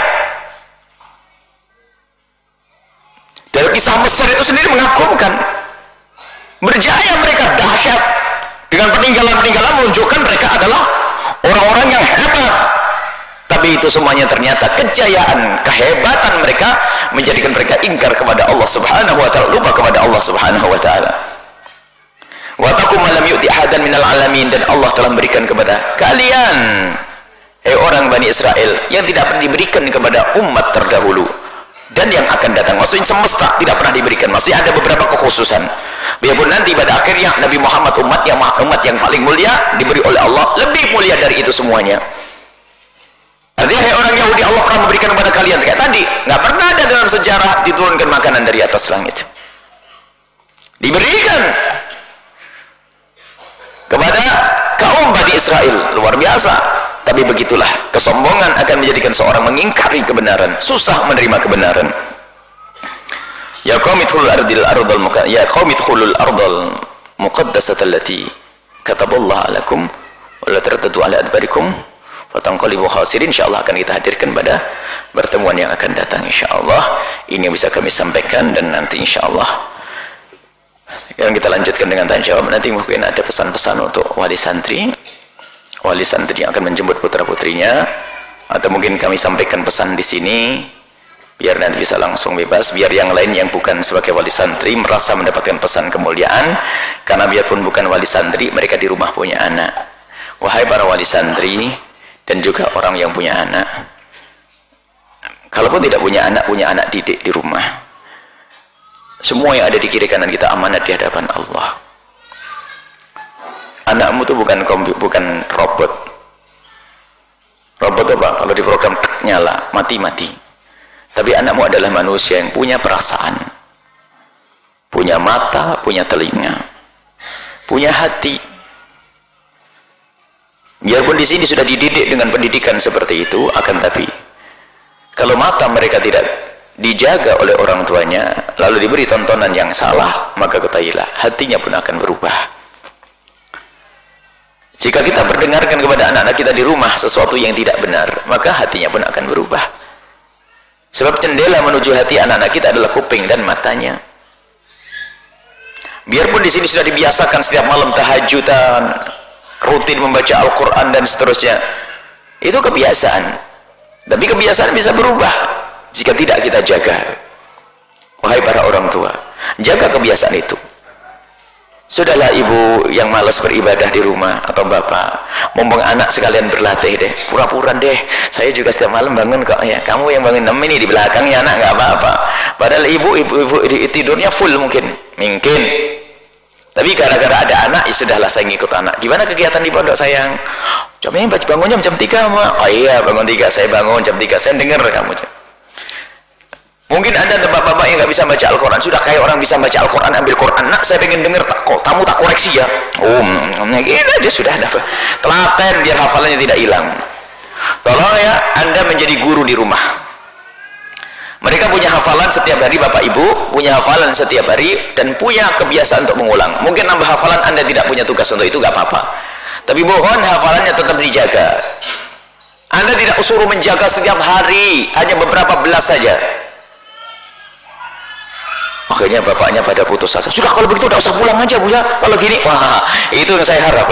Dari kisah Mesir itu sendiri mengagumkan, berjaya mereka, dahsyat. Dengan peninggalan-peninggalan menunjukkan mereka adalah orang-orang yang hebat. Tapi itu semuanya ternyata kejayaan, kehebatan mereka menjadikan mereka ingkar kepada Allah Subhanahu wa taala, lupa kepada Allah Subhanahu wa taala. Wa taqum lam yu'ti ahadan minal alamin, dan Allah telah memberikan kepada kalian, orang Bani Israel, yang tidak pernah diberikan kepada umat terdahulu dan yang akan datang. Maksudnya semesta tidak pernah diberikan. Maksudnya ada beberapa kekhususan. Biarpun nanti pada akhirnya Nabi Muhammad umat yang paling mulia diberi oleh Allah, lebih mulia dari itu semuanya. Artinya orang Yahudi Allah pernah memberikan kepada kalian kayak tadi, nggak pernah ada dalam sejarah diturunkan makanan dari atas langit. Diberikan kepada kaum Bani Israel, luar biasa. Tapi begitulah, kesombongan akan menjadikan seorang mengingkari kebenaran, susah menerima kebenaran. Ya qaumi idkhulul ardal muqaddasata allati kataballahu lakum wa la tartaddu ala adbarikum fatangqalibu khasirin. Insyaallah akan kita hadirkan pada pertemuan yang akan datang insyaallah. Ini yang bisa kami sampaikan, dan nanti insyaallah sekarang kita lanjutkan dengan tanya jawab. Nanti mungkin ada pesan-pesan untuk wali santri yang akan menjemput putra-putrinya, atau mungkin kami sampaikan pesan di sini biar nanti bisa langsung bebas, biar yang lain yang bukan sebagai wali santri merasa mendapatkan pesan kemuliaan, karena biarpun bukan wali santri mereka di rumah punya anak. Wahai para wali santri dan juga orang yang punya anak, kalaupun tidak punya anak didik di rumah, semua yang ada di kiri kanan kita amanat di hadapan Allah. Anakmu itu bukan robot. Robot apa? Kalau diprogram nyala, mati. Tapi anakmu adalah manusia yang punya perasaan, punya mata, punya telinga, punya hati. Biarpun di sini sudah dididik dengan pendidikan seperti itu, akan tapi kalau mata mereka tidak dijaga oleh orang tuanya, lalu diberi tontonan yang salah, maka ketahuilah hatinya pun akan berubah. Jika kita berdengarkan kepada anak-anak kita di rumah sesuatu yang tidak benar, maka hatinya pun akan berubah. Sebab jendela menuju hati anak-anak kita adalah kuping dan matanya. Biarpun di sini sudah dibiasakan setiap malam tahajudan, rutin membaca Al-Quran dan seterusnya, itu kebiasaan. Tapi kebiasaan bisa berubah jika tidak kita jaga. Wahai para orang tua, jaga kebiasaan itu. Sudahlah ibu yang malas beribadah di rumah, atau bapak, mumpung anak sekalian berlatih deh, pura-pura deh, saya juga setiap malam bangun kok ya, kamu yang bangun ini di belakangnya anak nggak apa-apa. Padahal ibu tidurnya full mungkin, tapi gara-gara ada anak, ya sudahlah saya ngikut anak. Gimana kegiatan di pondok sayang? Coba bangunnya jam 3 ma. Oh iya bangun 3, saya bangun jam 3, saya dengar kamu. Mungkin ada bapak-bapak yang nggak bisa baca Al-Quran, sudah kayak orang bisa baca Al-Quran, ambil Quran, nak saya pengen dengar, kamu tak koreksi ya, gitu aja sudah dapat. Telaten biar hafalannya tidak hilang. Tolong ya, Anda menjadi guru di rumah. Mereka punya hafalan setiap hari, bapak ibu punya hafalan setiap hari, dan punya kebiasaan untuk mengulang. Mungkin nambah hafalan Anda tidak punya tugas untuk itu, nggak apa-apa. Tapi mohon hafalannya tetap dijaga. Anda tidak suruh menjaga setiap hari, hanya beberapa belas saja. Akhirnya bapaknya pada putus asa. Sudah kalau begitu tidak usah pulang aja bu ya. Kalau gini, wah itu yang saya harap.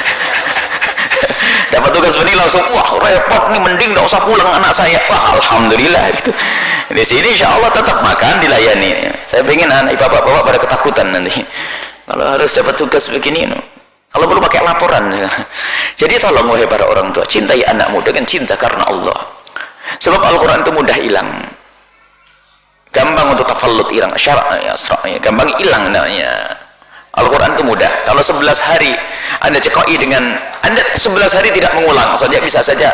Dapat tugas begini langsung, wah repot nih, mending tidak usah pulang anak saya. Wah alhamdulillah gitu. Di sini insya Allah tetap makan dilayani. Saya pengen anak bapak-bapak pada ketakutan nanti. Kalau harus dapat tugas begini, kalau perlu pakai laporan. Jadi tolong wahai para orang tua, cintai anakmu dengan cinta karena Allah. Sebab Al-Quran itu mudah hilang. Gampang untuk tafallut hilang, gampang hilang namanya. Al-Quran itu mudah. Kalau 11 hari Anda cekoi dengan, Anda 11 hari tidak mengulang saja, bisa saja.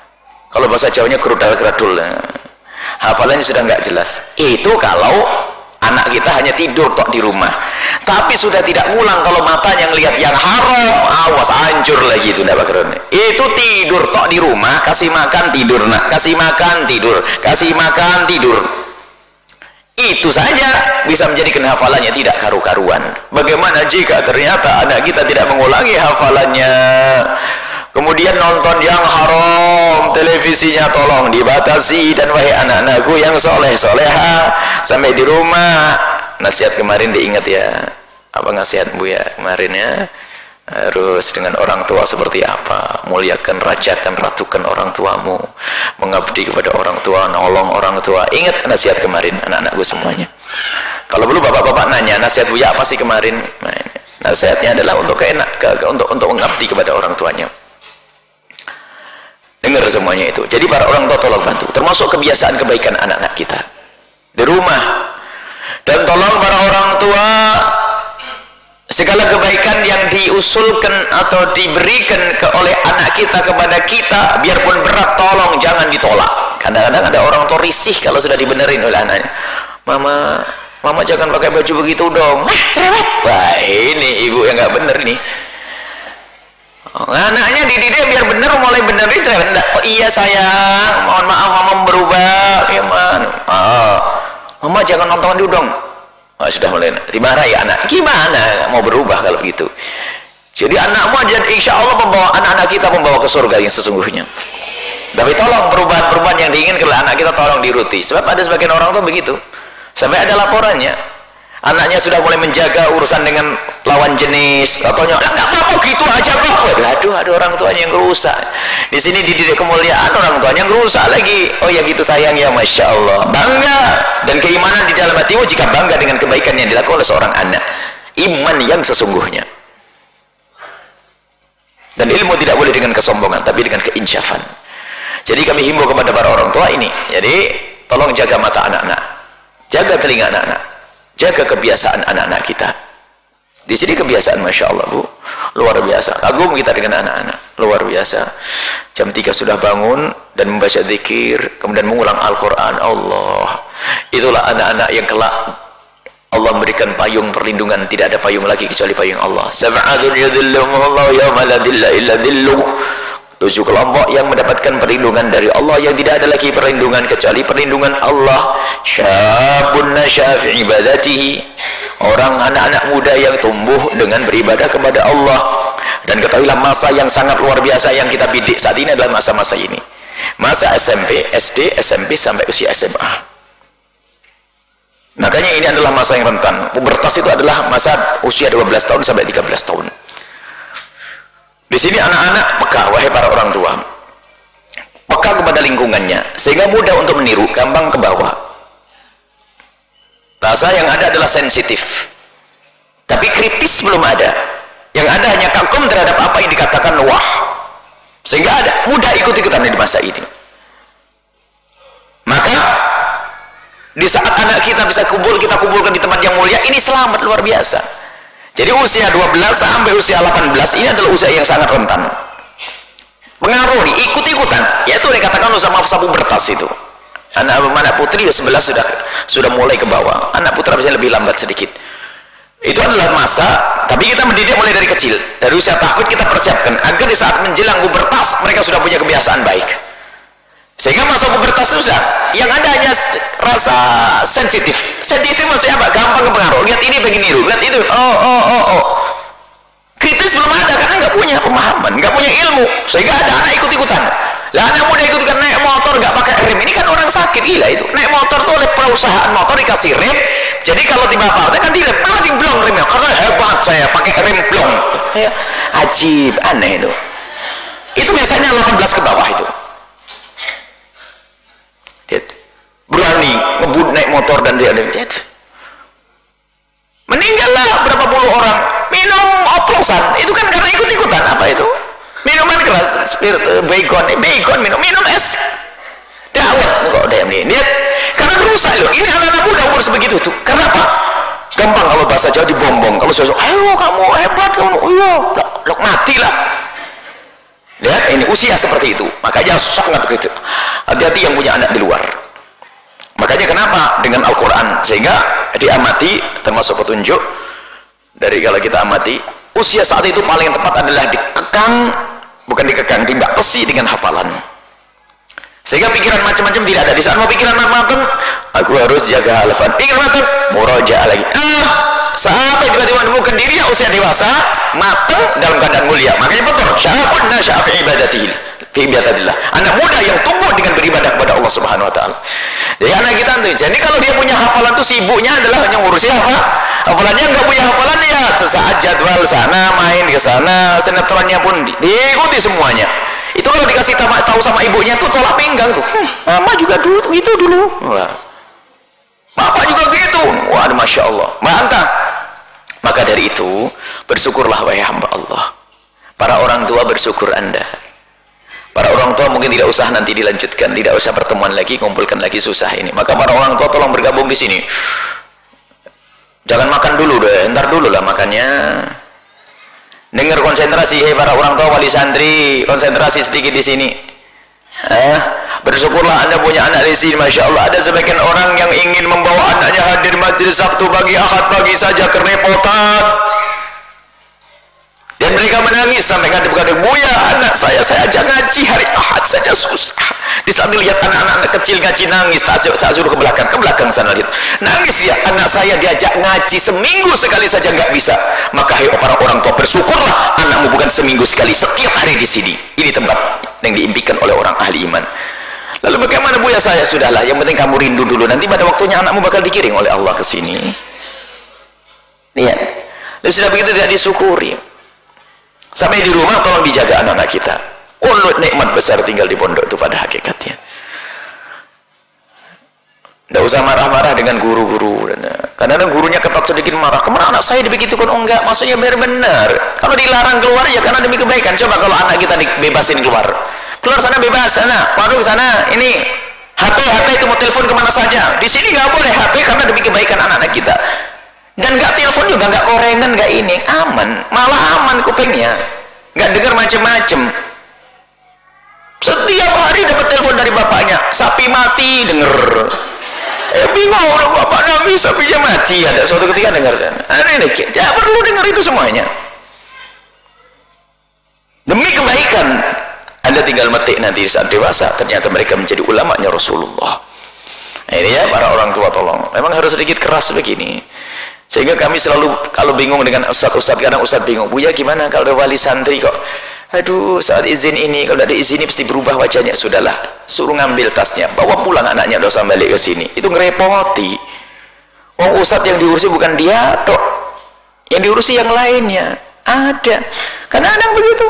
Kalau bahasa Jawanya gerudal-geradul, hafalannya sudah nggak jelas. Itu kalau Anak kita hanya tidur tok di rumah, tapi sudah tidak ngulang kalau matanya ngelihat yang haram, awas hancur lagi itu ndak bakron. Itu tidur tok di rumah, kasih makan tidur nak, kasih makan tidur, kasih makan tidur. Itu saja bisa menjadikan hafalannya tidak karu-karuan. Bagaimana jika ternyata anak kita tidak mengulangi hafalannya? Kemudian nonton yang haram, televisinya tolong dibatasi. Dan wahai anak-anakku yang soleh soleha, sampai di rumah nasihat kemarin diingat ya, apa nasihat Bu ya kemarin ya, harus dengan orang tua seperti apa, muliakan, rajakan, ratukan orang tuamu, mengabdi kepada orang tua, nolong orang tua. Ingat nasihat kemarin anak-anakku semuanya. Kalau dulu bapak-bapak nanya nasihat Buya apa sih kemarin, nah, nasihatnya adalah untuk untuk mengabdi kepada orang tuanya. Dengar semuanya itu. Jadi para orang tua tolong bantu, termasuk kebiasaan kebaikan anak-anak kita di rumah. Dan tolong para orang tua, segala kebaikan yang diusulkan atau diberikan oleh anak kita kepada kita, biarpun berat, tolong jangan ditolak. Kadang-kadang ada orang tua risih kalau sudah dibenerin oleh anaknya. Mama jangan pakai baju begitu dong. Cerewet. Wah, ini ibu yang nggak bener nih. Anaknya dididik biar bener, mulai benerin cerewet. Oh iya sayang, mohon maaf mama berubah. Ya man. Mama jangan nonton dulu dong. Sudah mulai dimarahi anak. Gimana mau berubah kalau begitu? Jadi anakmu jadi insya Allah membawa anak-anak kita membawa ke surga yang sesungguhnya. Tapi tolong perubahan-perubahan yang diinginkan oleh anak kita tolong diruti. Sebab ada sebagian orang tuh begitu. Sampai ada laporannya. Anaknya sudah mulai menjaga urusan dengan lawan jenis. Katanya, nggak apa-apa gitu aja kok. Aduh, ada orang tuanya yang rusak. Di sini dididik kemuliaan, orang tuanya yang rusak lagi. Oh ya gitu sayang ya, masya Allah. Bangga dan keimanan di dalam hatimu jika bangga dengan kebaikan yang dilakukan oleh seorang anak. Iman yang sesungguhnya. Dan ilmu tidak boleh dengan kesombongan, tapi dengan keinsyafan. Jadi kami himbau kepada para orang tua ini. Jadi tolong jaga mata anak-anak, jaga telinga anak-anak. Jaga kebiasaan anak-anak kita. Di sini kebiasaan masya Allah Bu, luar biasa. Kagum kita dengan anak-anak, luar biasa. Jam 3 sudah bangun dan membaca zikir, kemudian mengulang Al-Quran. Allah, itulah anak-anak yang kelak Allah memberikan payung perlindungan. Tidak ada payung lagi kecuali payung Allah. Sab'atun yadhilluhumullahu yawma la dhilla illa dhilluh. 7 kelompok yang mendapatkan perlindungan dari Allah, yang tidak ada lagi perlindungan kecuali perlindungan Allah. Syabun nasya fi ibadatihi, orang anak-anak muda yang tumbuh dengan beribadah kepada Allah. Dan ketahuilah masa yang sangat luar biasa yang kita bidik saat ini adalah masa-masa ini, masa SMP, SD, SMP sampai usia SMA. Makanya ini adalah masa yang rentan. Pubertas itu adalah masa usia 12 tahun sampai 13 tahun. Di sini anak-anak peka, wahai para orang tua, peka kepada lingkungannya, sehingga mudah untuk meniru, gampang ke bawah. Rasa yang ada adalah sensitif, tapi kritis belum ada. Yang ada hanya kagum terhadap apa yang dikatakan wah, sehingga ada mudah ikut-ikutan di masa ini. Maka di saat anak kita bisa kita kumpulkan di tempat yang mulia, ini selamat luar biasa. Jadi usia 12 sampai usia 18 ini adalah usia yang sangat rentan. Pengaruhi, ikut-ikutan, yaitu dikatakan sama pubertas itu. Anak putri 11 sudah mulai ke bawah. Anak putra bisa lebih lambat sedikit. Itu adalah masa, tapi kita mendidik mulai dari kecil. Dari usia tahfidz kita persiapkan agar di saat menjelang pubertas mereka sudah punya kebiasaan baik. Sehingga masa pubertas itu sudah yang ada hanya rasa sensitif. Sensitif maksudnya apa? Gampang kepengaruh. Lihat ini begini, lihat itu. Kritis belum ada karena nggak punya pemahaman, nggak punya ilmu, sehingga ada anak ikut-ikutan. Lah anak muda ikut-ikutan naik motor nggak pakai rem, ini kan orang sakit gila itu. Naik motor tuh oleh perusahaan motor dikasih rem. Jadi kalau di bapak kan direm, malah diblong remnya karena hebat saya pakai rem blong. Ya, ajib, aneh itu. Itu biasanya 18 ke bawah itu. Berani ngebut naik motor dan dia meninggallah berapa puluh orang minum oplosan. Itu kan karena ikut-ikutan apa itu, minuman keras, spirit, baygon minum es dawet kok dia lihat karena rusak loh. Ini anak-anak muda umur sebegitu tuh. Karena apa? Gampang kalau bahasa Jawa dibombong. Kalau sosok ayo kamu hebat kamu, iya lo mati lah. Lihat ini usia seperti itu, makanya sangat begitu. Hati-hati yang punya anak di luar. Makanya kenapa dengan Al-Quran, sehingga diamati termasuk petunjuk dari kalau kita amati usia saat itu paling tepat adalah dikekang, bukan dikekang, dibatasi dengan hafalan, sehingga pikiran macam-macam tidak ada. Di saat mau pikiran matang, aku harus jaga hafalan, pikiran matang, murojaah lagi. Sampai tiba-tiba menemukan dirinya usia dewasa, matang dalam keadaan mulia. Makanya betul, syabun nasya'a fi ibadatihi, fi ibadatillah. Anak muda yang tumbuh dengan beribadah kepada Allah Subhanahu wa taala. Jadi anak kita tuh, jadi kalau dia punya hafalan tuh sibuknya adalah hanya ngurusi apa? Hafalannya enggak punya hafalan ya, sesaat jadwal sana, main ke sana, sinetronnya pun diikuti semuanya. Itu kalau dikasih tahu sama ibunya tuh tolak pinggang tuh. Mama juga dulu itu dulu. Wah. Bapak juga gitu. Wah, masya Allah. Mantap. Maka dari itu bersyukurlah wahai hamba Allah. Para orang tua bersyukur Anda. Para orang tua mungkin tidak usah nanti dilanjutkan, tidak usah pertemuan lagi, kumpulkan lagi, susah ini. Maka para orang tua tolong bergabung di sini. Jangan makan dulu deh, ntar dulu lah makannya. Dengar konsentrasi, para orang tua wali santri, konsentrasi sedikit di sini. Bersyukurlah Anda punya anak di sini, masya Allah. Ada sebagian orang yang ingin membawa anaknya hadir majelis Sabtu pagi, Ahad pagi saja, kerepotan. Dan mereka menangis sampai ngadep-ngadep, Buya, anak saya ajak ngaji hari Ahad saja susah. Di saat lihat anak-anak kecil ngaji nangis, tak suruh ke belakang sana lihat. Nangis ya, anak saya diajak ngaji seminggu sekali saja nggak bisa. Maka para orang tua bersyukurlah anakmu bukan seminggu sekali, setiap hari di sini. Ini tempat yang diimpikan oleh orang ahli iman. Lalu bagaimana Buya saya? Sudahlah, yang penting kamu rindu dulu. Nanti pada waktunya anakmu bakal dikirim oleh Allah ke sini. Lihat, dan sudah begitu tidak disyukuri. Sampai di rumah tolong dijaga anak-anak kita. Nikmat besar tinggal di pondok itu pada hakikatnya. Tidak usah marah-marah dengan guru-guru. Kadang-kadang gurunya ketat sedikit marah. Kemana anak saya dibegitukan? Oh enggak, maksudnya benar-benar. Kalau dilarang keluar ya karena demi kebaikan. Coba kalau anak kita dibebasin keluar sana bebas, sana waduh sana ini HP itu mau telepon kemana saja. Di sini nggak boleh HP karena demi kebaikan anak-anak kita. Dan nggak telepon juga, nggak korengan, nggak ini, aman, malah aman kupingnya, nggak dengar macem-macem. Setiap hari dapat telepon dari bapaknya, sapi mati denger. Bingung, bapak nangis sapinya mati. Ada suatu ketika dengar, ini tidak perlu dengar itu semuanya. Demi kebaikan. Anda tinggal metik nanti saat dewasa, ternyata mereka menjadi ulamanya Rasulullah. Nah, ini ya para orang tua tolong. Memang harus sedikit keras begini. Sehingga kami selalu kalau bingung dengan ustadz, kadang ustadz bingung, Buya gimana kalau ada wali santri kok? Aduh, saat izin ini, kalau ada izin ini pasti berubah wajahnya. Sudahlah, suruh ngambil tasnya, bawa pulang anaknya, doa usah balik ke sini. Itu ngerepoti. Wong ustadz yang diurusi bukan dia, tok. Yang diurusi yang lainnya. Ada. Kadang-kadang begitu.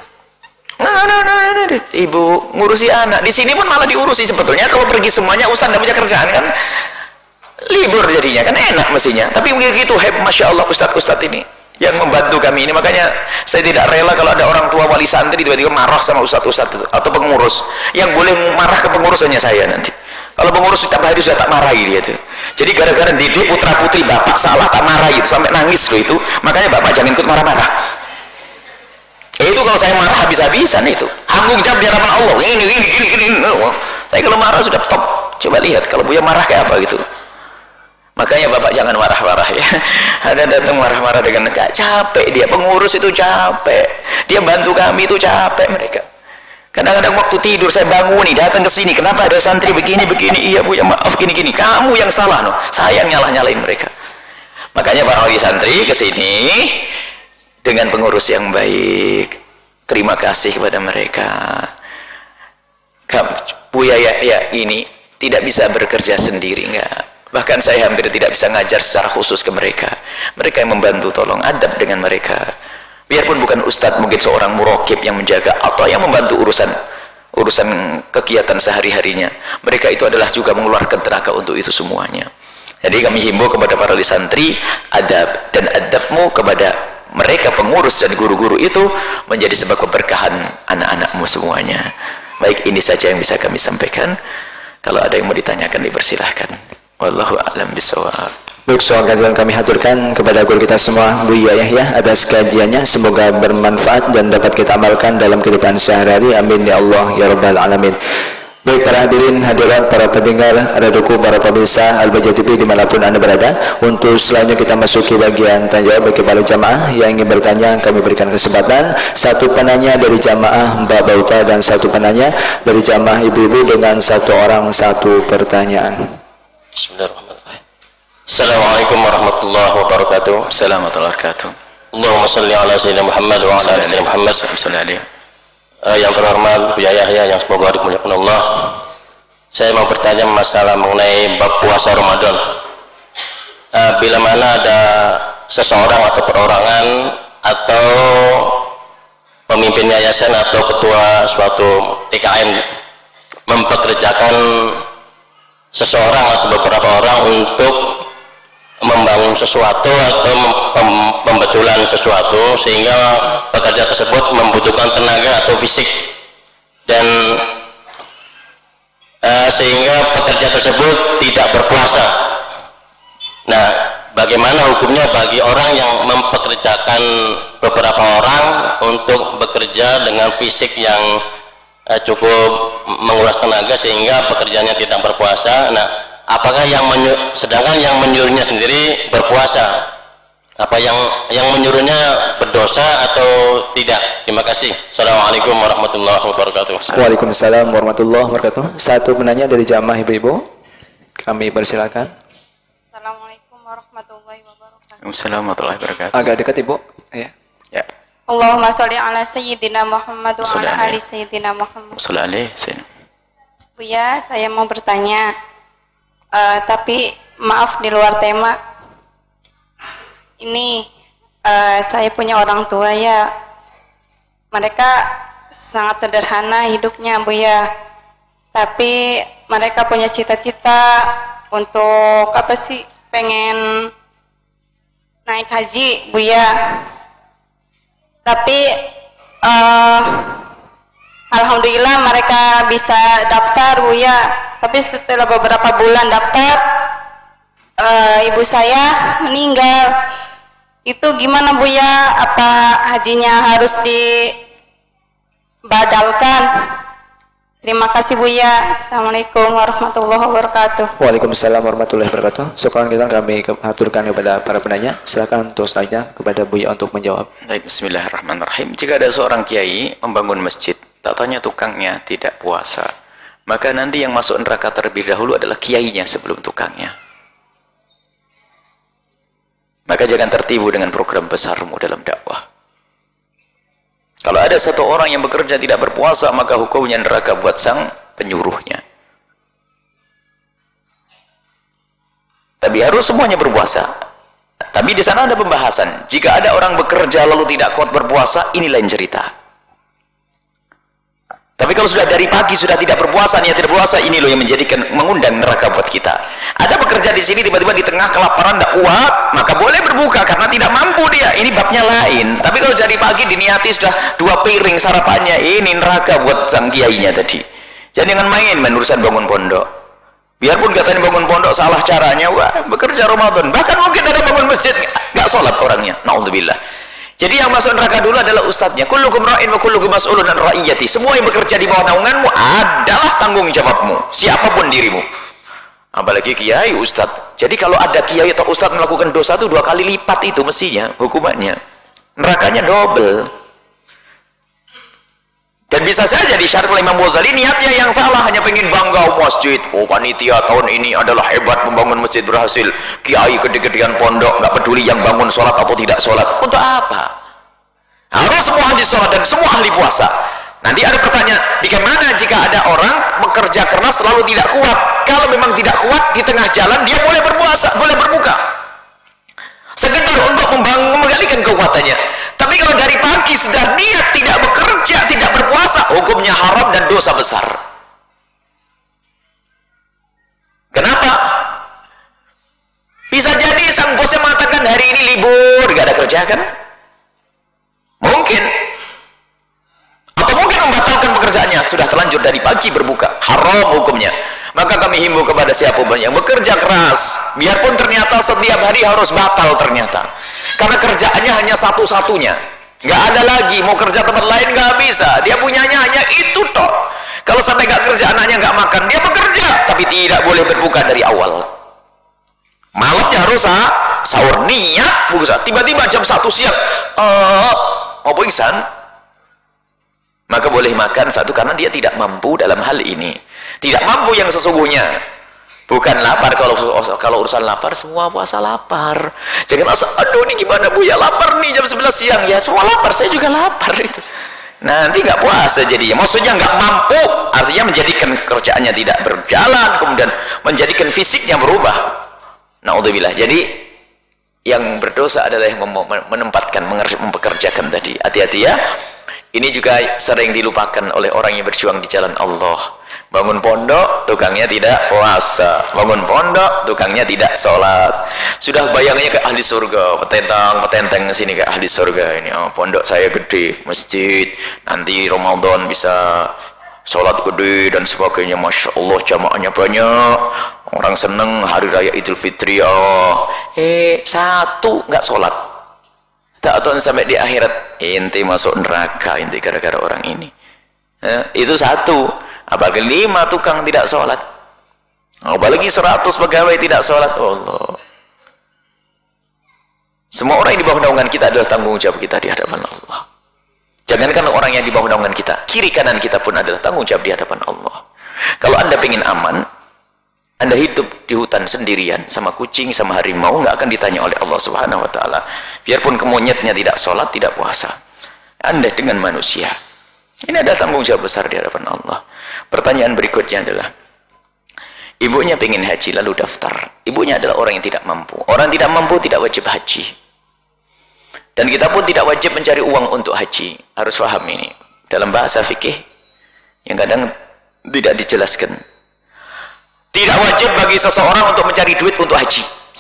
Ibu ngurusi anak di sini pun malah diurusi. Sebetulnya kalau pergi semuanya ustaz tidak punya kerjaan kan libur jadinya kan enak mestinya, tapi begitu masya Allah ustaz ini yang membantu kami ini. Makanya saya tidak rela kalau ada orang tua wali santri tiba-tiba marah sama ustaz atau pengurus. Yang boleh marah ke pengurus hanya saya nanti. Kalau pengurus setiap hari sudah tak marahi dia tuh. Jadi gara-gara didik putra putri bapak salah tak marahi itu sampai nangis loh itu. Makanya bapak jangan ikut marah-marah. Itu kalau saya marah habis-habisan itu. Tanggung jawab di hadapan Allah. Gini. Saya kalau marah sudah top. Coba lihat kalau Buya marah kayak apa gitu. Makanya bapak jangan marah-marah ya. Ada datang marah-marah dengan gak capek dia, pengurus itu capek. Dia bantu kami itu capek mereka. Kadang-kadang waktu tidur saya bangun nih datang ke sini. Kenapa ada santri begini? Iya Buya maaf gini. Kamu yang salah no. Saya nyalah-nyalain mereka. Makanya para wali santri ke sini dengan pengurus yang baik, terima kasih kepada mereka. Buya ya ini tidak bisa bekerja sendiri, enggak. Bahkan saya hampir tidak bisa ngajar secara khusus ke mereka. Mereka yang membantu, tolong adab dengan mereka. Biarpun bukan ustadz, mungkin seorang murokib yang menjaga atau yang membantu urusan kegiatan sehari-harinya. Mereka itu adalah juga mengeluarkan tenaga untuk itu semuanya. Jadi kami himbau kepada para santri, adab dan adabmu kepada mereka pengurus dan guru-guru itu menjadi sebab keberkahan anak-anakmu semuanya. Baik, ini saja yang bisa kami sampaikan. Kalau ada yang mau ditanyakan dipersilahkan. Wallahu a'lam bishawab. Baik, soal kajian kami haturkan kepada guru kita semua, Buya Yahya atas kajiannya. Semoga bermanfaat dan dapat kita amalkan dalam kehidupan sehari-hari. Amin ya Allah ya Rabbal Alamin. Baik para hadirin, hadirat, para pendengar, Radioku, para pemirsa Al-Bahjah TV dimanapun Anda berada. Untuk selanjutnya kita masuki bagian tanya jawab bagi para jamaah yang ingin bertanya. Kami berikan kesempatan satu penanya dari jamaah Mbak Bauta dan satu penanya dari jamaah ibu-ibu dengan satu orang satu pertanyaan. Bismillahirrahmanirrahim. Assalamualaikum warahmatullahi wabarakatuh. Assalamualaikum warahmatullahi wabarakatuh. Allahumma salli ala sayyidina Muhammad wa ala ali sayyidina Muhammad. Yang terhormat Buya Yahya yang semoga dimuliakan Allah. Saya mau bertanya masalah mengenai bab puasa Ramadan. Bila mana ada seseorang atau perorangan atau pemimpin yayasan atau ketua suatu TKM mempekerjakan seseorang atau beberapa orang untuk membangun sesuatu atau pembetulan sesuatu, sehingga pekerja tersebut membutuhkan tenaga atau fisik, dan sehingga pekerja tersebut tidak berpuasa. Nah, bagaimana hukumnya bagi orang yang mempekerjakan beberapa orang untuk bekerja dengan fisik yang cukup menguras tenaga sehingga pekerjaannya tidak berpuasa? Nah, apakah sedangkan yang menyuruhnya sendiri berpuasa, apa yang menyuruhnya berdosa atau tidak? Terima kasih. Assalamualaikum warahmatullahi wabarakatuh. Waalaikumsalam warahmatullahi wabarakatuh. Satu penanya dari jamaah ibu-ibu, kami persilakan. Assalamualaikum warahmatullahi wabarakatuh. Assalamualaikum warahmatullahi wabarakatuh. Agak dekat ibu, ya. Ya. Allahumma sholli ala sayyidina Muhammad wa ala ali sayyidina Muhammad. Sallallahu Buya, saya mau bertanya, tapi maaf di luar tema. Ini saya punya orang tua ya, mereka sangat sederhana hidupnya Buya, tapi mereka punya cita-cita untuk apa sih, pengen naik haji Buya. Tapi alhamdulillah mereka bisa daftar Buya. Tapi setelah beberapa bulan daftar, ibu saya meninggal. Itu gimana Buya? Apa hajinya harus dibadalkan? Terima kasih Buya. Assalamualaikum warahmatullahi wabarakatuh. Waalaikumsalam warahmatullahi wabarakatuh. Sekarang kita kami aturkan kepada para penanya. Silakan untuk selanjutnya kepada Buya untuk menjawab. Baik, bismillahirrahmanirrahim. Jika ada seorang kiai membangun masjid, tak tanya tukangnya tidak puasa, maka nanti yang masuk neraka terlebih dahulu adalah kiainya sebelum tukangnya. Maka jangan tertipu dengan program besarmu dalam dakwah. Kalau ada satu orang yang bekerja tidak berpuasa, maka hukumnya neraka buat sang penyuruhnya. Tapi harus semuanya berpuasa. Tapi di sana ada pembahasan. Jika ada orang bekerja lalu tidak kuat berpuasa, ini lain cerita. Tapi kalau sudah dari pagi sudah tidak berpuasa, niat tidak berpuasa, ini loh yang mengundang neraka buat kita. Ada bekerja di sini tiba-tiba di tengah kelaparan tidak kuat, maka boleh berbuka karena tidak mampu dia. Ini babnya lain. Tapi kalau dari pagi diniati sudah 2 piring sarapannya, ini neraka buat sang kiainya tadi. Jangan main urusan bangun pondok. Biarpun katanya bangun pondok salah caranya, wah, bekerja Ramadan. Bahkan mungkin ada bangun masjid nggak sholat orangnya. Naudzubillah. Jadi yang masuk neraka dulu adalah ustadznya. Kullukum ra'in wa kullukum mas'ulun an ra'iyati. Semua yang bekerja di bawah naunganmu adalah tanggung jawabmu, siapapun dirimu. Apalagi kiai, ustadz. Jadi kalau ada kiai atau ustadz melakukan dosa itu 2 kali lipat itu mestinya hukumannya. Nerakanya double. Dan bisa saja di syarat oleh Imam Ghazali niatnya yang salah, hanya pengen bangga masjid. Oh, panitia tahun ini adalah hebat membangun masjid berhasil. Kiai gede-gedean pondok nggak peduli yang bangun sholat atau tidak sholat. Untuk apa? Harus semua ahli sholat dan semua ahli puasa. Nanti ada pertanyaan, bagaimana jika ada orang bekerja keras selalu tidak kuat? Kalau memang tidak kuat di tengah jalan dia boleh berpuasa, boleh berbuka. Sekedar untuk menggalikan kekuatannya. Tapi kalau dari pagi sudah niat tidak bekerja, tidak berpuasa, hukumnya haram dan dosa besar. Kenapa? Bisa jadi sang bosnya mengatakan hari ini libur, gak ada kerja kan? Mungkin. Atau mungkin membatalkan pekerjaannya, sudah terlanjur dari pagi berbuka, haram hukumnya. Maka kami himbau kepada siapapun yang bekerja keras, biarpun ternyata setiap hari harus batal ternyata, karena kerjaannya hanya satu-satunya, nggak ada lagi, mau kerja tempat lain nggak bisa, dia punyanya hanya itu toh. Kalau sampai nggak kerja, anaknya nggak makan, dia bekerja tapi tidak boleh berbuka dari awal. Malamnya harus sahur, niat buka. Tiba-tiba jam 1 siang mau pingsan, maka boleh makan satu, karena dia tidak mampu dalam hal ini, tidak mampu yang sesungguhnya, bukan lapar. Kalau urusan lapar, semua puasa lapar. Jangan asal, aduh ini gimana Bu ya, lapar nih jam 11 siang, ya semua lapar, saya juga lapar itu. Nanti nggak puasa jadinya. Maksudnya nggak mampu, artinya menjadikan kerjaannya tidak berjalan, kemudian menjadikan fisiknya berubah. Naudzubillah. Jadi yang berdosa adalah yang menempatkan, mempekerjakan tadi. Hati-hati ya. Ini juga sering dilupakan oleh orang yang berjuang di jalan Allah. Bangun pondok, tukangnya tidak puasa. Bangun pondok, tukangnya tidak sholat. Sudah bayangnya ke ahli surga, petentang sini ke ahli surga ini. Oh, pondok saya gede, masjid, nanti Ramadan bisa sholat gede dan sebagainya. Masya Allah, jamaahnya banyak, orang seneng hari raya Idul Fitri. Satu nggak sholat, tak tahu sampai di akhirat inti masuk neraka inti gara-gara orang ini. Itu satu, apalagi 5 tukang tidak sholat, apalagi 100 pegawai tidak sholat. Allah, semua orang yang di bawah naungan kita adalah tanggung jawab kita di hadapan Allah. Jangankan orang yang di bawah naungan kita, kiri kanan kita pun adalah tanggung jawab di hadapan Allah. Kalau Anda ingin aman, Anda hidup di hutan sendirian sama kucing, sama harimau, nggak akan ditanya oleh Allah Subhanahu wa Ta'ala. Biarpun monyetnya tidak sholat, tidak puasa, Anda dengan manusia, ini adalah tanggung jawab besar di hadapan Allah. Pertanyaan berikutnya adalah, ibunya pengen haji lalu daftar. Ibunya adalah orang yang tidak mampu. Orang tidak mampu tidak wajib haji. Dan kita pun tidak wajib mencari uang untuk haji. Harus paham ini. Dalam bahasa fikih yang kadang tidak dijelaskan. Tidak wajib bagi seseorang untuk mencari duit untuk haji.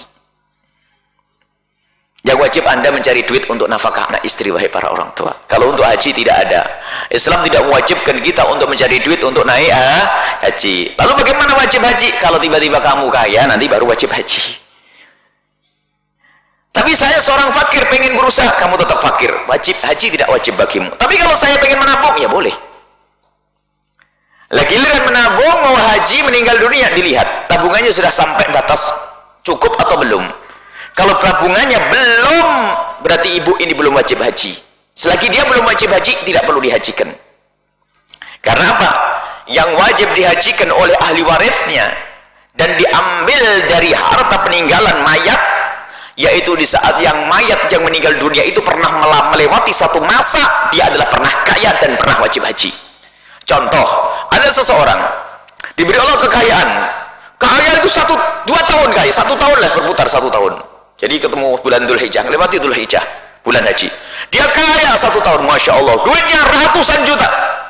Yang wajib Anda mencari duit untuk nafkah anak istri, wahai para orang tua. Kalau untuk haji tidak ada. Islam tidak mewajibkan kita untuk mencari duit untuk naik haji. Lalu bagaimana wajib haji? Kalau tiba-tiba kamu kaya, nanti baru wajib haji. Tapi saya seorang fakir, pengen berusaha, kamu tetap fakir. Wajib haji tidak wajib bagimu. Tapi kalau saya pengen menabung, ya boleh. Lagi giliran menabung, mau haji, meninggal dunia, dilihat tabungannya sudah sampai batas cukup atau belum. Kalau tabungannya belum, berarti ibu ini belum wajib haji. Selagi dia belum wajib haji, tidak perlu dihajikan. Karena apa? Yang wajib dihajikan oleh ahli warisnya dan diambil dari harta peninggalan mayat, yaitu di saat yang mayat yang meninggal dunia itu pernah melewati satu masa, dia adalah pernah kaya dan pernah wajib haji. Contoh, ada seseorang diberi Allah kekayaan. Kekayaan itu 1-2 tahun kaya, 1 tahun lah berputar 1 tahun. Jadi ketemu bulan Dzulhijjah, lewati Dzulhijjah, bulan haji. Dia kaya 1 tahun, Masya Allah, duitnya ratusan juta.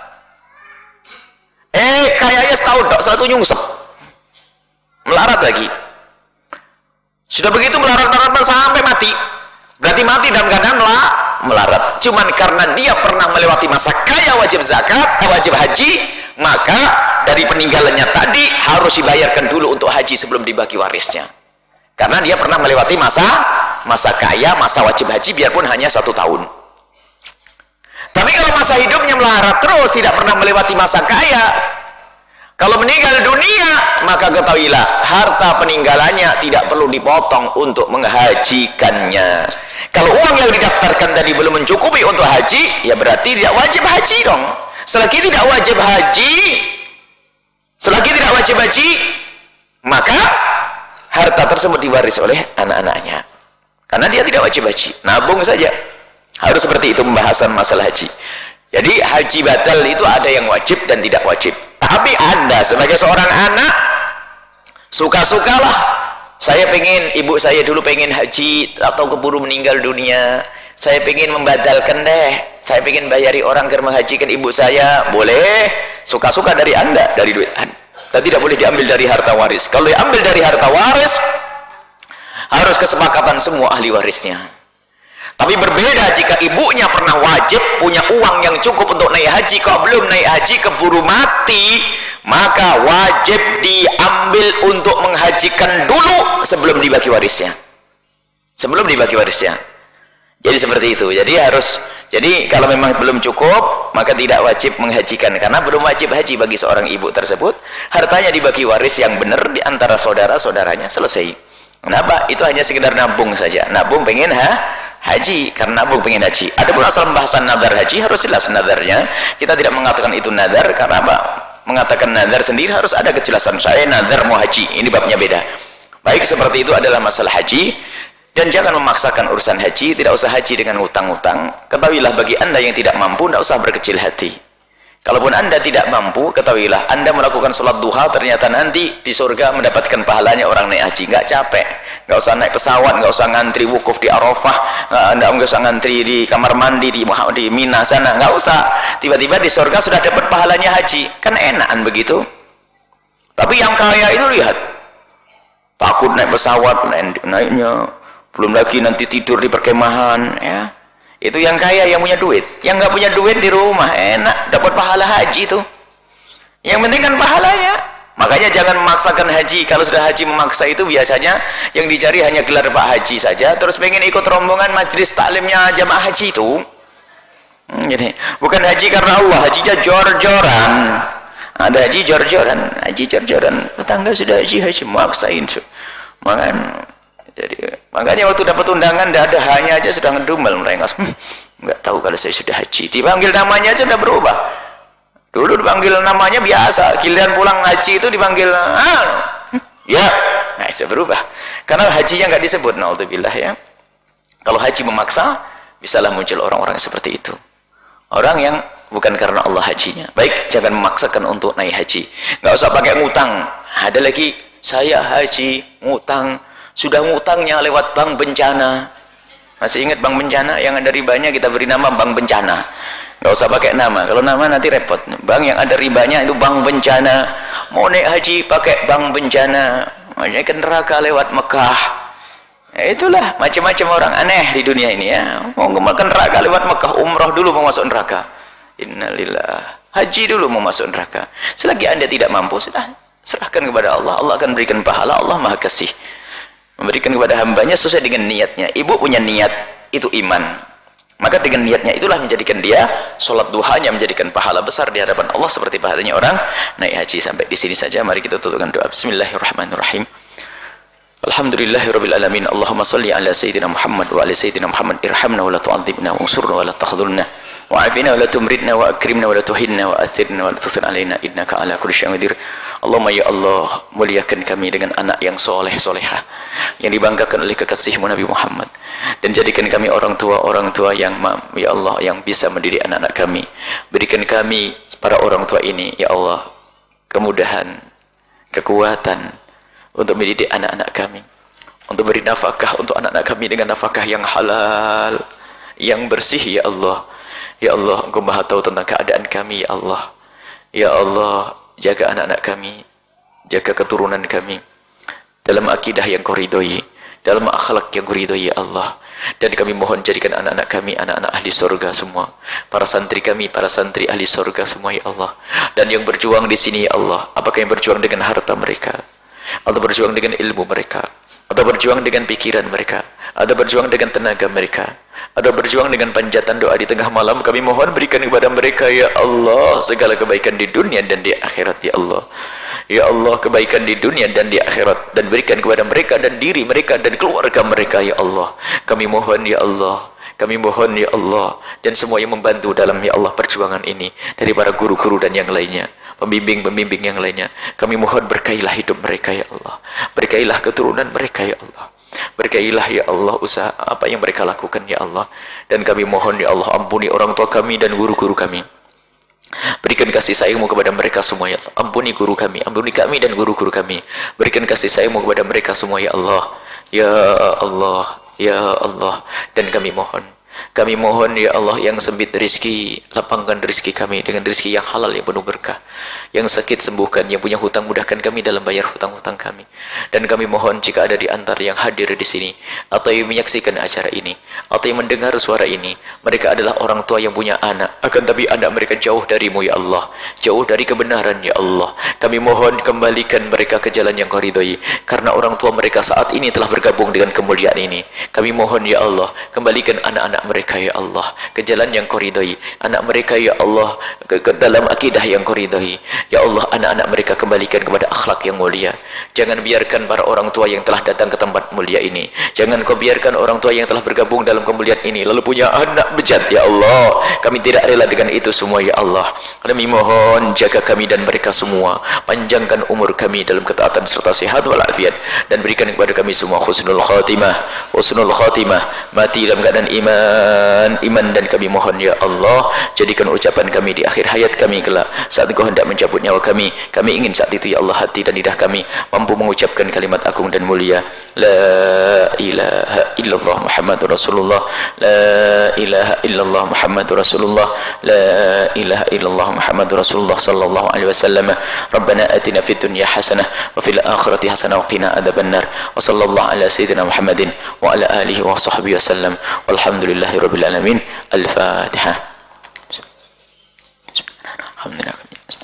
Kayanya setahun, setelah itu nyungsep, melarat lagi. Sudah begitu melarat sampai mati. Berarti mati dalam keadaan melarat. Cuman karena dia pernah melewati masa kaya wajib zakat, wajib haji, maka dari peninggalannya tadi harus dibayarkan dulu untuk haji sebelum dibagi warisnya. Karena dia pernah melewati masa kaya, masa wajib haji, biarpun hanya 1 tahun. Tapi kalau masa hidupnya melarat terus, tidak pernah melewati masa kaya, kalau meninggal dunia, maka ketahuilah harta peninggalannya tidak perlu dipotong untuk menghajikannya. Kalau uang yang didaftarkan tadi belum mencukupi untuk haji, ya berarti tidak wajib haji dong. Selagi tidak wajib haji, maka harta tersebut diwaris oleh anak-anaknya. Karena dia tidak wajib haji, nabung saja. Harus seperti itu pembahasan masalah haji. Jadi haji batal itu ada yang wajib dan tidak wajib. Tapi Anda sebagai seorang anak, suka-sukalah. Saya pengen, ibu saya dulu pengen haji atau keburu meninggal dunia, saya pengen membatalkan deh, saya pengen bayari orang agar menghajikan ibu saya. Boleh, suka-suka dari Anda, dari duit Anda. Tapi tidak boleh diambil dari harta waris. Kalau diambil dari harta waris, harus kesepakatan semua ahli warisnya. Tapi berbeda jika ibunya pernah wajib, punya uang yang cukup untuk naik haji, kok belum naik haji, keburu mati, maka wajib diambil untuk menghajikan dulu sebelum dibagi warisnya. Sebelum dibagi warisnya. Jadi seperti itu. Jadi kalau memang belum cukup, maka tidak wajib menghajikan karena belum wajib haji bagi seorang ibu tersebut. Hartanya dibagi waris yang benar di antara saudara-saudaranya, selesai. Kenapa? Itu hanya sekedar nabung saja. Nabung pengen haji, karena nabung pengen haji. Adapun asal pembahasan nadar haji harus jelas nadarnya. Kita tidak mengatakan itu nadar karena apa? Mengatakan nadar sendiri harus ada kejelasan. Saya nadar mau haji, ini babnya beda. Baik, seperti itu adalah masalah haji. Dan jangan memaksakan urusan haji, tidak usah haji dengan utang-utang. Ketahuilah bagi anda yang tidak mampu, tidak usah berkecil hati. Kalaupun anda tidak mampu, ketahuilah anda melakukan sholat duha, ternyata nanti di surga mendapatkan pahalanya orang naik haji. Nggak capek, nggak usah naik pesawat, nggak usah ngantri wukuf di Arafah, nggak usah ngantri di kamar mandi di Mina sana, nggak usah. Tiba-tiba di surga sudah dapat pahalanya haji, kan enakan begitu. Tapi yang kaya itu lihat, takut naik pesawat, naiknya belum lagi nanti tidur di perkemahan, ya. Itu yang kaya, yang punya duit. Yang nggak punya duit di rumah enak, dapat pahala haji itu. Yang penting kan pahalanya. Makanya jangan memaksakan haji. Kalau sudah haji memaksa itu biasanya yang dicari hanya gelar Pak Haji saja, terus pengen ikut rombongan majelis taklimnya jamaah haji itu. Gini. Bukan haji karena Allah, hajinya jor-joran. Ada haji jor-joran, tetangga sudah haji maksain. Makanya waktu dapat undangan tidak ada hanya aja sudah ngedumel merengos. Nggak tahu kalau saya sudah haji. Dipanggil namanya aja sudah berubah. Dulu dipanggil namanya biasa, giliran pulang haji itu dipanggil ya, nah itu berubah. Karena hajinya nggak disebut, naudzubillah ya. Kalau haji memaksa, bisalah muncul orang-orang seperti itu. Orang yang bukan karena Allah hajinya. Baik, jangan memaksakan untuk naik haji. Nggak usah pakai ngutang. Ada lagi, saya haji ngutang. Sudah ngutangnya lewat bank bencana. Masih ingat bank bencana yang ada ribanya, kita beri nama bank bencana. Nggak usah pakai nama, kalau nama nanti repot. Bank yang ada ribanya itu bank bencana. Mau naik haji pakai bank bencana, makanya ke neraka lewat Mekah. Ya, itulah macam-macam orang aneh di dunia ini ya. Mau ke neraka lewat Mekah, umroh dulu mau masuk neraka. Innalillah, haji dulu mau masuk neraka. Selagi anda tidak mampu, sudah serahkan kepada Allah. Allah akan berikan pahala. Allah maha kasih, memberikan kepada hambanya sesuai dengan niatnya. Ibu punya niat, itu iman. Maka dengan niatnya itulah menjadikan dia sholat duhanya menjadikan pahala besar di hadapan Allah seperti pahalanya orang naik haji. Sampai di sini saja, mari kita tutupkan doa. Bismillahirrahmanirrahim. Alhamdulillahirabbil alamin. Allahumma shalli ala sayyidina Muhammad wa ala sayyidina Muhammad. Irhamna wa la tu'adzibna wa ansurna wa la takhdhulna wa afina wa la tumridna wa akrimna wa la tuhinna wa athirna wa la tusir alaina innaka ala kulli syai'in qadir. Allahumma ya Allah, muliakan kami dengan anak yang soleh solehah yang dibanggakan oleh kekasihmu Nabi Muhammad, dan jadikan kami orang tua yang ya Allah yang bisa mendidik anak-anak kami. Berikan kami para orang tua ini ya Allah kemudahan, kekuatan untuk mendidik anak-anak kami, untuk beri nafkah untuk anak-anak kami dengan nafkah yang halal, yang bersih ya Allah. Ya Allah, Engkau Maha tahu tentang keadaan kami ya Allah. Ya Allah, jaga anak-anak kami, jaga keturunan kami dalam akidah yang Kau ridhoi, dalam akhlak yang Kau ridhoi ya Allah. Dan kami mohon jadikan anak-anak kami anak-anak ahli surga semua, para santri kami para santri ahli surga semua ya Allah. Dan yang berjuang di sini ya Allah, apakah yang berjuang dengan harta mereka, atau berjuang dengan ilmu mereka, atau berjuang dengan pikiran mereka, atau berjuang dengan tenaga mereka, atau berjuang dengan panjatan doa di tengah malam, kami mohon berikan kepada mereka ya Allah segala kebaikan di dunia dan di akhirat ya Allah. Ya Allah, kebaikan di dunia dan di akhirat, dan berikan kepada mereka dan diri mereka dan keluarga mereka ya Allah. Kami mohon ya Allah, kami mohon ya Allah, dan semua yang membantu dalam ya Allah perjuangan ini, dari para guru-guru dan yang lainnya, pembimbing-pembimbing yang lainnya, kami mohon berkailah hidup mereka ya Allah, berkailah keturunan mereka ya Allah, berkailah ya Allah usaha apa yang mereka lakukan ya Allah. Dan kami mohon ya Allah, ampuni orang tua kami dan guru-guru kami, berikan kasih sayang-Mu kepada mereka semua ya Allah. Ampuni guru kami, ampuni kami dan guru-guru kami, berikan kasih sayang-Mu kepada mereka semua ya Allah. Ya Allah, ya Allah. Dan kami mohon Kami mohon ya Allah yang sempit rizki, lapangkan rizki kami dengan rizki yang halal yang penuh berkah. Yang sakit sembuhkan, yang punya hutang mudahkan kami dalam bayar hutang-hutang kami. Dan kami mohon jika ada di antara yang hadir di sini atau yang menyaksikan acara ini atau yang mendengar suara ini, mereka adalah orang tua yang punya anak, akan tapi anak mereka jauh darimu ya Allah, jauh dari kebenaran ya Allah. Kami mohon kembalikan mereka ke jalan yang Kau ridhoi, karena orang tua mereka saat ini telah bergabung dengan kemuliaan ini. Kami mohon ya Allah, kembalikan anak-anak mereka ya Allah ke jalan yang Kau ridhoi, anak mereka ya Allah ke dalam akidah yang Kau ridhoi ya Allah. Anak-anak mereka kembalikan kepada akhlak yang mulia. Jangan biarkan para orang tua yang telah datang ke tempat mulia ini, jangan Kau biarkan orang tua yang telah bergabung dalam kemuliaan ini lalu punya anak bejat ya Allah. Kami tidak rela dengan itu semua ya Allah. Kami mohon jaga kami dan mereka semua, panjangkan umur kami dalam ketaatan serta sehat walafiat, dan berikan kepada kami semua husnul khatimah, mati dalam keadaan iman. Dan kami mohon ya Allah, jadikan ucapan kami di akhir hayat kami kelak saat Engkau hendak mencabut nyawa kami ingin saat itu ya Allah hati dan lidah kami mampu mengucapkan kalimat agung dan mulia, la ilaha illallah Muhammadur Rasulullah, la ilaha illallah Muhammadur Rasulullah, la ilaha illallah Muhammadur Rasulullah sallallahu alaihi wasallam. Rabbana atina fid dunya hasanah wa fil akhirati hasanah wa qina adzabannar. Wa sallallahu ala sayyidina Muhammadin wa ala alihi wa sahbihi wasallam. Walhamdulillahi rabbil alamin. Al-Fatihah. Alhamdulillah.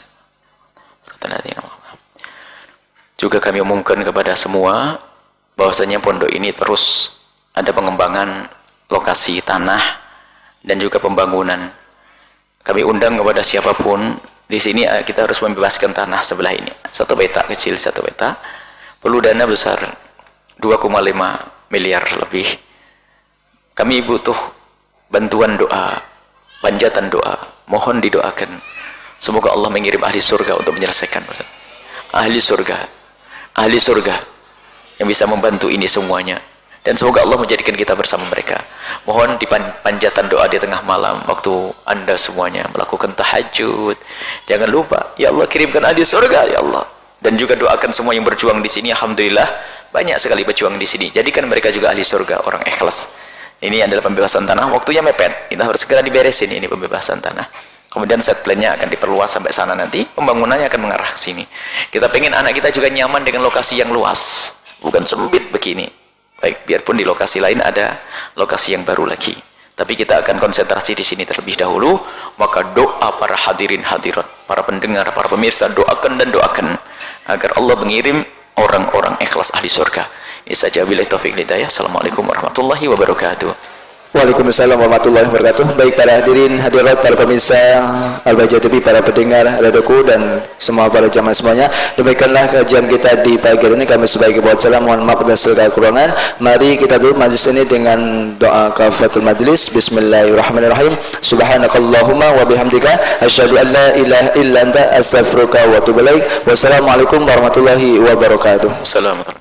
Juga kami umumkan kepada semua bahwasanya pondok ini terus ada pengembangan lokasi tanah dan juga pembangunan. Kami undang kepada siapapun di sini, kita harus membebaskan tanah sebelah ini, satu petak kecil, satu petak perlu dana besar 2,5 miliar lebih. Kami butuh bantuan doa, panjatan doa, mohon didoakan semoga Allah mengirim ahli surga untuk menyelesaikan Ustaz. Ahli surga yang bisa membantu ini semuanya, dan semoga Allah menjadikan kita bersama mereka. Mohon panjatan doa di tengah malam waktu Anda semuanya melakukan tahajud. Jangan lupa ya Allah, kirimkan ahli surga ya Allah. Dan juga doakan semua yang berjuang di sini. Alhamdulillah banyak sekali berjuang di sini, jadikan mereka juga ahli surga, orang ikhlas. Ini adalah pembebasan tanah, waktunya mepet, kita harus segera diberesin ini pembebasan tanah. Kemudian set plan-nya akan diperluas sampai sana, nanti pembangunannya akan mengarah ke sini. Kita pengen anak kita juga nyaman dengan lokasi yang luas, bukan sempit begini. Baik, biarpun di lokasi lain ada lokasi yang baru lagi, tapi kita akan konsentrasi di sini terlebih dahulu. Maka doa para hadirin hadirat, para pendengar, para pemirsa, doakan dan doakan agar Allah mengirim orang-orang ikhlas ahli surga. Ini saja, billahi taufiq hidayah. Assalamualaikum warahmatullahi wabarakatuh. Waalaikumsalam warahmatullahi wabarakatuh. Baik para hadirin hadirat, para pemirsa Al-Bahjah TV, para pendengar radioku dan semua para jamaah semuanya, demikianlah kajian kita di pagi hari ini. Kami sebagai bacalah mohon maaf atas segala kekurangan. Mari kita tutup majlis ini dengan doa kafatul majlis. Bismillahirrahmanirrahim. Subhanakallahumma wa bihamdika asyhadu an la ilaha illa anta astaghfiruka wa atubu ilaik. Wassalamualaikum warahmatullahi wabarakatuh. Assalamualaikum.